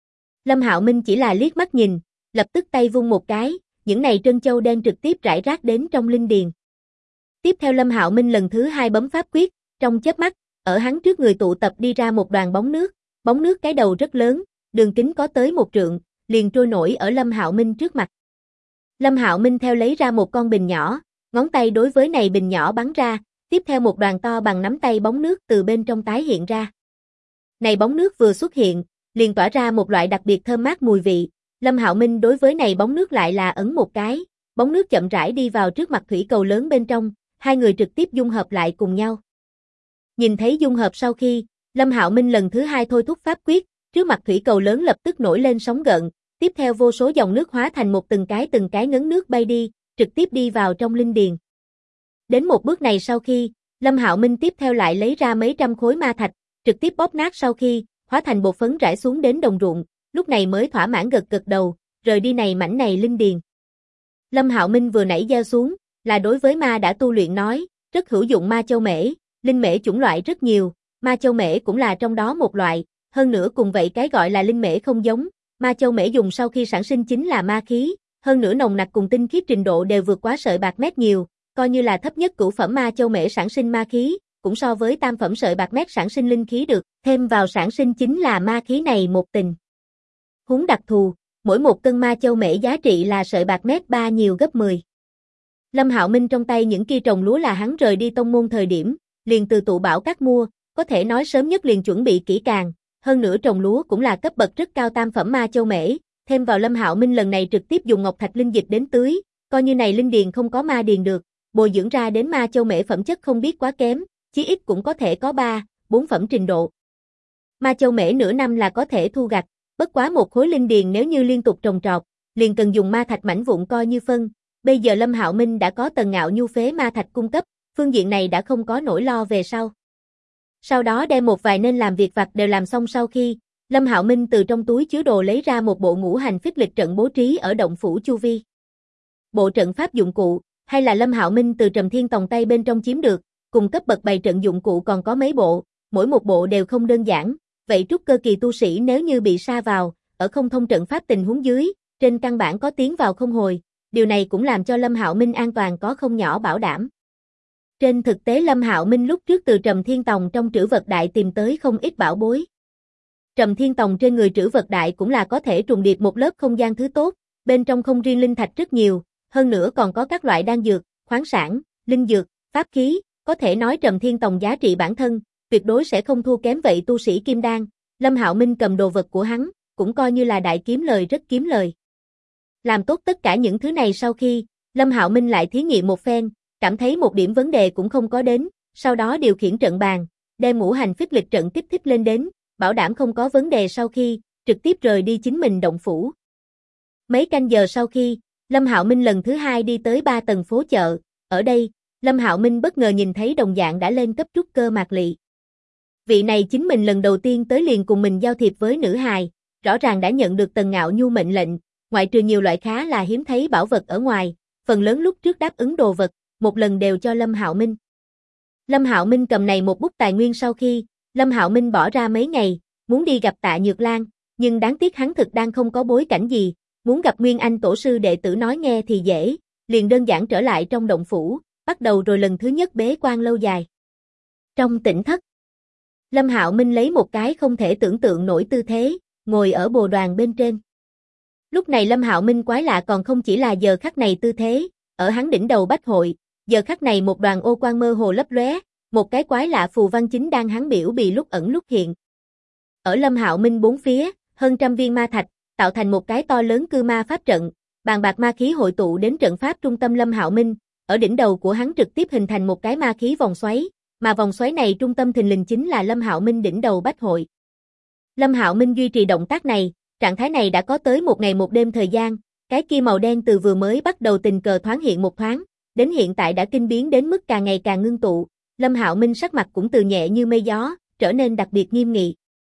Lâm Hạo Minh chỉ là liếc mắt nhìn, lập tức tay vung một cái, những này trân châu đen trực tiếp rải rác đến trong linh điền. Tiếp theo Lâm Hạo Minh lần thứ 2 bấm pháp quyết, trong chớp mắt, ở hắn trước người tụ tập đi ra một đoàn bóng nước cái đầu rất lớn, đường kính có tới 1 trượng, liền trôi nổi ở Lâm Hạo Minh trước mặt. Lâm Hạo Minh theo lấy ra một con bình nhỏ, ngón tay đối với này bình nhỏ bắn ra, tiếp theo một đoàn to bằng nắm tay bóng nước từ bên trong tái hiện ra. Này bóng nước vừa xuất hiện, liền tỏa ra một loại đặc biệt thơm mát mùi vị, Lâm Hạo Minh đối với này bóng nước lại là ấn một cái, bóng nước chậm rãi đi vào trước mặt thủy cầu lớn bên trong, hai người trực tiếp dung hợp lại cùng nhau. Nhìn thấy dung hợp sau khi, Lâm Hạo Minh lần thứ 2 thôi thúc pháp quyết, trước mặt thủy cầu lớn lập tức nổi lên sóng gợn, tiếp theo vô số dòng nước hóa thành một từng cái ngấn nước bay đi, trực tiếp đi vào trong linh điền. Đến một bước này sau khi, Lâm Hạo Minh tiếp theo lại lấy ra mấy trăm khối ma thạch, trực tiếp bóp nát sau khi, hóa thành bột phấn rải xuống đến đồng ruộng, lúc này mới thỏa mãn gật gật đầu, rời đi này mảnh này linh điền. Lâm Hạo Minh vừa nãy gieo xuống, là đối với ma đã tu luyện nói, Rất hữu dụng ma châu mễ, linh mễ chủng loại rất nhiều, ma châu mễ cũng là trong đó một loại, hơn nữa cùng vậy cái gọi là linh mễ không giống, ma châu mễ dùng sau khi sản sinh chính là ma khí, hơn nữa nồng nặc cùng tinh khiết trình độ đều vượt quá sợi bạc mét nhiều, coi như là thấp nhất cửu phẩm ma châu mễ sản sinh ma khí, cũng so với tam phẩm sợi bạc mét sản sinh linh khí được, thêm vào sản sinh chính là ma khí này một tình huống đặc thù, mỗi một cân ma châu mễ giá trị là sợi bạc mét 3 nhiều gấp 10. Lâm Hạo Minh trong tay những kia trồng lúa là hắn rời đi tông môn thời điểm, liền từ tụ bảo các mua, có thể nói sớm nhất liền chuẩn bị kỹ càng, hơn nữa trồng lúa cũng là cấp bậc rất cao tam phẩm ma châu mễ, thêm vào Lâm Hạo Minh lần này trực tiếp dùng ngọc thạch linh dịch đến tưới, coi như này linh điền không có ma điền được, bồi dưỡng ra đến ma châu mễ phẩm chất không biết quá kém, chí ít cũng có thể có 3, 4 phẩm trình độ. Ma châu mễ nửa năm là có thể thu gặt, bất quá một khối linh điền nếu như liên tục trồng trọt, liền cần dùng ma thạch mảnh vụn coi như phân. Bây giờ Lâm Hạo Minh đã có Tần Ngạo Nhu phế ma thạch cung cấp, phương diện này đã không có nỗi lo về sau. Sau đó đem một vài nên làm việc vặt đều làm xong sau khi, Lâm Hạo Minh từ trong túi chứa đồ lấy ra một bộ ngũ hành phích lịch trận bố trí ở động phủ chu vi. Bộ trận pháp dụng cụ, hay là Lâm Hạo Minh từ Trầm Thiên Tòng tay bên trong chiếm được, cùng cấp bậc bày trận dụng cụ còn có mấy bộ, mỗi một bộ đều không đơn giản, vậy trúc cơ kỳ tu sĩ nếu như bị sa vào, ở không thông trận pháp tình huống dưới, trên căn bản có tiến vào không hồi. Điều này cũng làm cho Lâm Hạo Minh an toàn có không nhỏ bảo đảm. Trên thực tế Lâm Hạo Minh lúc trước từ Trầm Thiên Tòng trong trữ vật đại tìm tới không ít bảo bối. Trầm Thiên Tòng trên người trữ vật đại cũng là có thể trùng điệp một lớp không gian thứ tốt, bên trong không riêng linh thạch rất nhiều, hơn nữa còn có các loại đan dược, khoáng sản, linh dược, pháp khí, có thể nói Trầm Thiên Tòng giá trị bản thân, tuyệt đối sẽ không thua kém vậy tu sĩ kim đan. Lâm Hạo Minh cầm đồ vật của hắn, cũng coi như là đại kiếm lời rất kiếm lời. Làm tốt tất cả những thứ này sau khi, Lâm Hạo Minh lại thí nghiệm một phen, cảm thấy một điểm vấn đề cũng không có đến, sau đó điều khiển trận bàn, đem ngũ hành phích lịch trận kích thích lên đến, bảo đảm không có vấn đề sau khi, trực tiếp rời đi chính mình động phủ. Mấy canh giờ sau khi, Lâm Hạo Minh lần thứ hai đi tới 3 tầng phố chợ, ở đây, Lâm Hạo Minh bất ngờ nhìn thấy đồng dạng đã lên cấp trúc cơ Mạc Lị. Vị này chính mình lần đầu tiên tới liền cùng mình giao thiệp với nữ hài, rõ ràng đã nhận được Tần Ngạo Nhu mệnh lệnh. Ngoại trừ nhiều loại khá là hiếm thấy bảo vật ở ngoài, phần lớn lúc trước đáp ứng đồ vật, một lần đều cho Lâm Hạo Minh. Lâm Hạo Minh cầm này một bút tài nguyên sau khi, Lâm Hạo Minh bỏ ra mấy ngày, muốn đi gặp Tạ Nhược Lan, nhưng đáng tiếc hắn thực đang không có bối cảnh gì, muốn gặp Nguyên Anh tổ sư đệ tử nói nghe thì dễ, liền đơn giản trở lại trong động phủ, bắt đầu rồi lần thứ nhất bế quan lâu dài. Trong tỉnh thất, Lâm Hạo Minh lấy một cái không thể tưởng tượng nổi tư thế, ngồi ở bồ đoàn bên trên. Lúc này Lâm Hạo Minh quái lạ còn không chỉ là giờ khắc này tư thế, ở hắn đỉnh đầu bách hội, giờ khắc này một đoàn ô quang mơ hồ lấp lóe, một cái quái lạ phù văn chính đang hắn biểu bì lúc ẩn lúc hiện. Ở Lâm Hạo Minh bốn phía, hơn trăm viên ma thạch, tạo thành một cái to lớn cư ma pháp trận, bàn bạc ma khí hội tụ đến trận pháp trung tâm Lâm Hạo Minh, ở đỉnh đầu của hắn trực tiếp hình thành một cái ma khí vòng xoáy, mà vòng xoáy này trung tâm thình lình chính là Lâm Hạo Minh đỉnh đầu bách hội. Lâm Hạo Minh duy trì động tác này, trạng thái này đã có tới một ngày một đêm thời gian, cái kia màu đen từ vừa mới bắt đầu tình cờ thoáng hiện một thoáng, đến hiện tại đã kinh biến đến mức càng ngày càng ngưng tụ, Lâm Hạo Minh sắc mặt cũng từ nhẹ như mây gió, trở nên đặc biệt nghiêm nghị.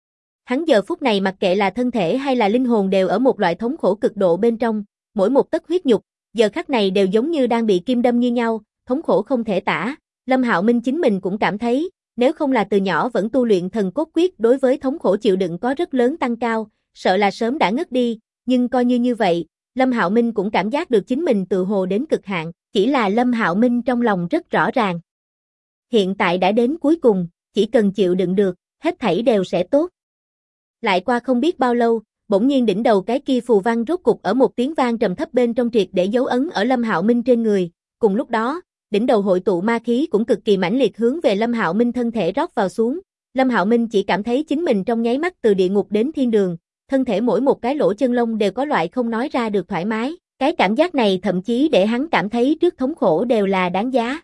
Hắn giờ phút này mặc kệ là thân thể hay là linh hồn đều ở một loại thống khổ cực độ bên trong, mỗi một tấc huyết nhục, giờ khắc này đều giống như đang bị kim đâm như nhau, thống khổ không thể tả. Lâm Hạo Minh chính mình cũng cảm thấy, nếu không là từ nhỏ vẫn tu luyện thần cốt quyết đối với thống khổ chịu đựng có rất lớn tăng cao, sợ là sớm đã ngất đi, nhưng coi như vậy, Lâm Hạo Minh cũng cảm giác được chính mình tự hồ đến cực hạn, chỉ là Lâm Hạo Minh trong lòng rất rõ ràng. Hiện tại đã đến cuối cùng, chỉ cần chịu đựng được, hết thảy đều sẽ tốt. Lại qua không biết bao lâu, bỗng nhiên đỉnh đầu cái kia phù văn rốt cục ở một tiếng vang trầm thấp bên trong triệt để dấu ấn ở Lâm Hạo Minh trên người, cùng lúc đó, đỉnh đầu hội tụ ma khí cũng cực kỳ mãnh liệt hướng về Lâm Hạo Minh thân thể rót vào xuống. Lâm Hạo Minh chỉ cảm thấy chính mình trong nháy mắt từ địa ngục đến thiên đường, thân thể mỗi một cái lỗ chân lông đều có loại không nói ra được thoải mái, cái cảm giác này thậm chí để hắn cảm thấy trước thống khổ đều là đáng giá.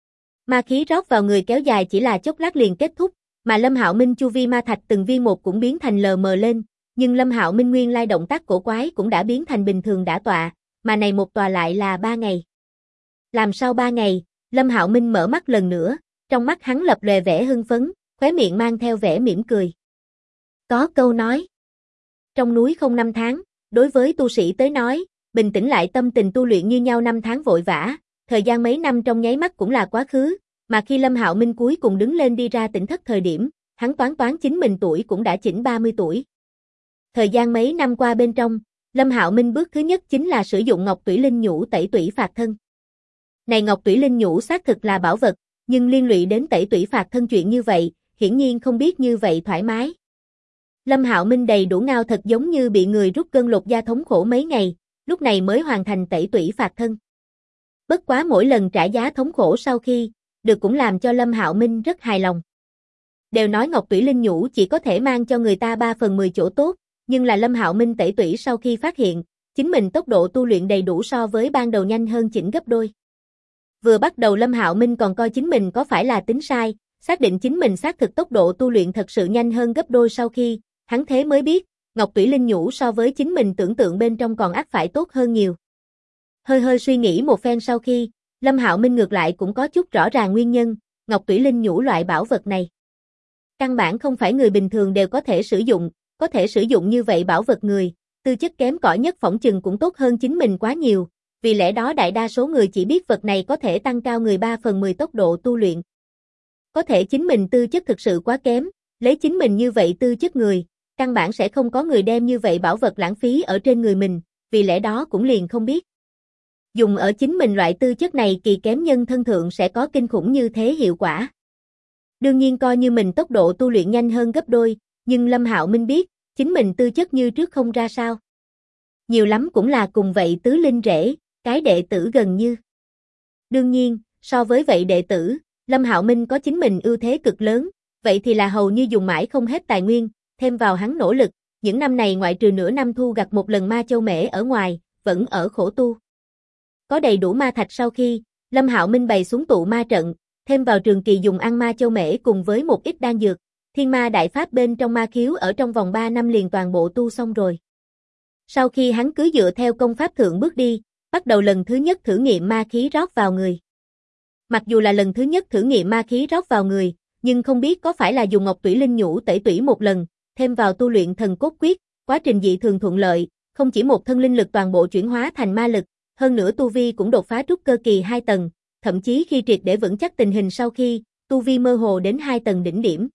Ma khí rót vào người kéo dài chỉ là chốc lát liền kết thúc, mà Lâm Hạo Minh chu vi ma thạch từng viên một cũng biến thành lờ mờ lên, nhưng Lâm Hạo Minh nguyên lai động tác cổ quái cũng đã biến thành bình thường đã tọa, mà này một tòa lại là 3 ngày. Làm sau 3 ngày, Lâm Hạo Minh mở mắt lần nữa, trong mắt hắn lập lòe vẻ hưng phấn, khóe miệng mang theo vẻ mỉm cười. Có câu nói, trong núi không 5 tháng, đối với tu sĩ tới nói, bình tĩnh lại tâm tình tu luyện như nhau 5 tháng vội vã, thời gian mấy năm trong nháy mắt cũng là quá khứ, Mà khi Lâm Hạo Minh cuối cùng đứng lên đi ra tỉnh thất thời điểm, hắn toán chính mình tuổi cũng đã chỉnh 30 tuổi. Thời gian mấy năm qua bên trong, Lâm Hạo Minh bước thứ nhất chính là sử dụng Ngọc Tủy Linh Nhũ tẩy tủy phạt thân. Này Ngọc Tủy Linh Nhũ xác thực là bảo vật, nhưng liên lụy đến tẩy tủy phạt thân chuyện như vậy, hiển nhiên không biết như vậy thoải mái. Lâm Hạo Minh đầy đủ ngao thật giống như bị người rút cơn lột da thống khổ mấy ngày, lúc này mới hoàn thành tẩy tủy phạt thân. Bất quá mỗi lần trả giá thống khổ sau khi, được cũng làm cho Lâm Hạo Minh rất hài lòng. Đều nói Ngọc Tủy Linh Nhũ chỉ có thể mang cho người ta 3/10 chỗ tốt, nhưng là Lâm Hạo Minh tẩy tủy sau khi phát hiện, chính mình tốc độ tu luyện đầy đủ so với ban đầu nhanh hơn chỉnh gấp đôi. Vừa bắt đầu Lâm Hạo Minh còn coi chính mình có phải là tính sai, xác định chính mình xác thực tốc độ tu luyện thật sự nhanh hơn gấp đôi sau khi, hắn thế mới biết, Ngọc Tủy Linh Nhũ so với chính mình tưởng tượng bên trong còn ắt phải tốt hơn nhiều. Hơi suy nghĩ một phen sau khi, Lâm Hạo Minh ngược lại cũng có chút rõ ràng nguyên nhân, Ngọc Tủy Linh Nhũ loại bảo vật này. Căn bản không phải người bình thường đều có thể sử dụng như vậy bảo vật người, tư chất kém cỏi nhất phỏng chừng cũng tốt hơn chính mình quá nhiều, vì lẽ đó đại đa số người chỉ biết vật này có thể tăng cao người 3/10 tốc độ tu luyện. Có thể chính mình tư chất thực sự quá kém, lấy chính mình như vậy tư chất người, căn bản sẽ không có người đem như vậy bảo vật lãng phí ở trên người mình, vì lẽ đó cũng liền không biết. Dùng ở chính mình loại tư chất này kỳ kém nhân thân thượng sẽ có kinh khủng như thế hiệu quả. Đương nhiên coi như mình tốc độ tu luyện nhanh hơn gấp đôi, nhưng Lâm Hạo Minh biết, chính mình tư chất như trước không ra sao. Nhiều lắm cũng là cùng vậy tứ linh rễ, cái đệ tử gần như. Đương nhiên, so với vậy đệ tử, Lâm Hạo Minh có chính mình ưu thế cực lớn, vậy thì là hầu như dùng mãi không hết tài nguyên, thêm vào hắn nỗ lực, những năm này ngoại trừ nửa năm thu gặt một lần ma châu mễ ở ngoài, vẫn ở khổ tu. Có đầy đủ ma thạch sau khi, Lâm Hạo Minh bày xuống tụ ma trận, thêm vào trường kỳ dùng ăn ma châu mễ cùng với một ít đan dược, thiên ma đại pháp bên trong ma khiếu ở trong vòng 3 năm liền toàn bộ tu xong rồi. Sau khi hắn cứ dựa theo công pháp thượng bước đi, bắt đầu lần thứ nhất thử nghiệm ma khí rót vào người. Mặc dù là lần thứ nhất thử nghiệm ma khí rót vào người, nhưng không biết có phải là dùng Ngọc Tủy Linh Nhũ tẩy tủy một lần, thêm vào tu luyện thần cốt quyết, quá trình dị thường thuận lợi, không chỉ một thân linh lực toàn bộ chuyển hóa thành ma lực, hơn nữa tu vi cũng đột phá trúc cơ kỳ 2 tầng, thậm chí khi triệt để vững chắc tình hình sau khi, tu vi mơ hồ đến 2 tầng đỉnh điểm.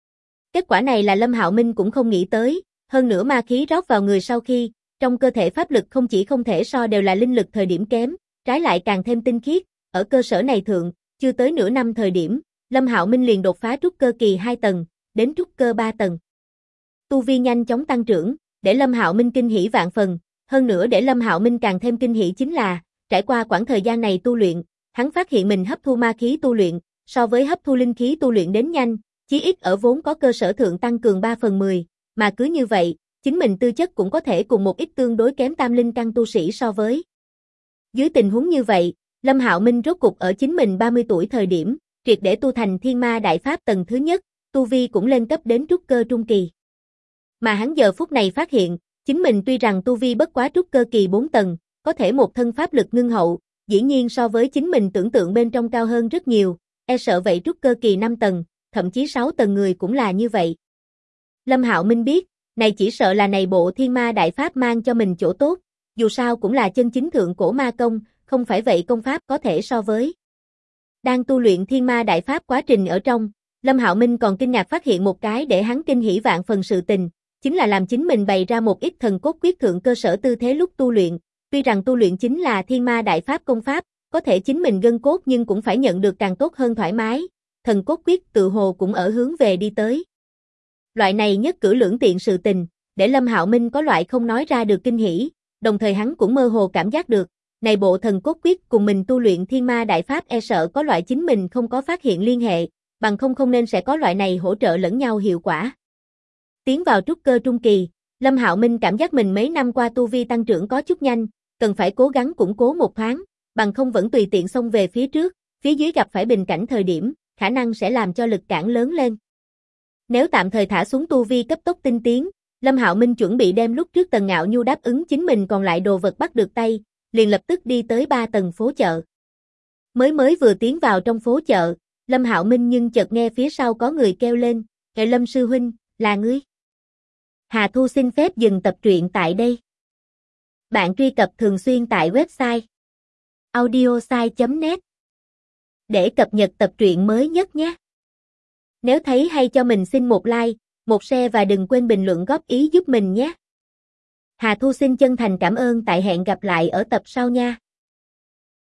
Kết quả này là Lâm Hạo Minh cũng không nghĩ tới, hơn nữa ma khí rót vào người sau khi, trong cơ thể pháp lực không chỉ không thể so đều là linh lực thời điểm kém, trái lại càng thêm tinh khiết, ở cơ sở này thượng, chưa tới nửa năm thời điểm, Lâm Hạo Minh liền đột phá trúc cơ kỳ 2 tầng, đến trúc cơ 3 tầng. Tu vi nhanh chóng tăng trưởng, để Lâm Hạo Minh kinh hỉ vạn phần, hơn nữa để Lâm Hạo Minh càng thêm kinh hỉ chính là, trải qua quãng thời gian này tu luyện, hắn phát hiện mình hấp thu ma khí tu luyện, so với hấp thu linh khí tu luyện đến nhanh, chí ít ở vốn có cơ sở thượng tăng cường 3/10, mà cứ như vậy, chính mình tư chất cũng có thể cùng một ít tương đối kém tam linh căn tu sĩ so với. Dưới tình huống như vậy, Lâm Hạo Minh rốt cục ở chính mình 30 tuổi thời điểm, triệt để tu thành thiên ma đại pháp tầng thứ nhất, tu vi cũng lên cấp đến trúc cơ trung kỳ. Mà hắn giờ phút này phát hiện, chính mình tuy rằng tu vi bất quá trúc cơ kỳ 4 tầng, có thể một thân pháp lực ngưng hậu, dĩ nhiên so với chính mình tưởng tượng bên trong cao hơn rất nhiều, e sợ vậy trúc cơ kỳ 5 tầng, thậm chí 6 tầng người cũng là như vậy. Lâm Hạo Minh biết, này chỉ sợ là này bộ thiên ma đại pháp mang cho mình chỗ tốt, dù sao cũng là chân chính thượng cổ ma công, không phải vậy công pháp có thể so với. Đang tu luyện thiên ma đại pháp quá trình ở trong, Lâm Hạo Minh còn kinh ngạc phát hiện một cái để hắn kinh hỉ vạn phần sự tình, chính là làm chính mình bày ra một ít thần cốt quyết thượng cơ sở tư thế lúc tu luyện, tuy rằng tu luyện chính là thiên ma đại pháp công pháp, có thể chính mình gân cốt nhưng cũng phải nhận được càng tốt hơn thoải mái, thần cốt quyết tự hồ cũng ở hướng về đi tới. Loại này nhất cử lưỡng tiện sự tình, để Lâm Hạo Minh có loại không nói ra được kinh hỉ, đồng thời hắn cũng mơ hồ cảm giác được, này bộ thần cốt quyết cùng mình tu luyện thiên ma đại pháp e sợ có loại chính mình không có phát hiện liên hệ, bằng không nên sẽ có loại này hỗ trợ lẫn nhau hiệu quả. Tiến vào trúc cơ trung kỳ, Lâm Hạo Minh cảm giác mình mấy năm qua tu vi tăng trưởng có chút nhanh, cần phải cố gắng củng cố một thoáng, bằng không vẫn tùy tiện xông về phía trước, phía dưới gặp phải bình cảnh thời điểm, khả năng sẽ làm cho lực cản lớn lên. Nếu tạm thời thả xuống tu vi cấp tốc tinh tiến, Lâm Hạo Minh chuẩn bị đem lúc trước Tần Ngạo Nhu đáp ứng chính mình còn lại đồ vật bắt được tay, liền lập tức đi tới 3 tầng phố chợ. Mới vừa tiến vào trong phố chợ, Lâm Hạo Minh nhưng chợt nghe phía sau có người kêu lên, "Kệ Lâm sư huynh, là ngươi?" Hà Thu xin phép dừng tập truyện tại đây. Bạn truy cập thường xuyên tại website audiosai.net để cập nhật tập truyện mới nhất nhé. Nếu thấy hay cho mình xin một like, một share và đừng quên bình luận góp ý giúp mình nhé. Hà Thu xin chân thành cảm ơn, tại hẹn gặp lại ở tập sau nha.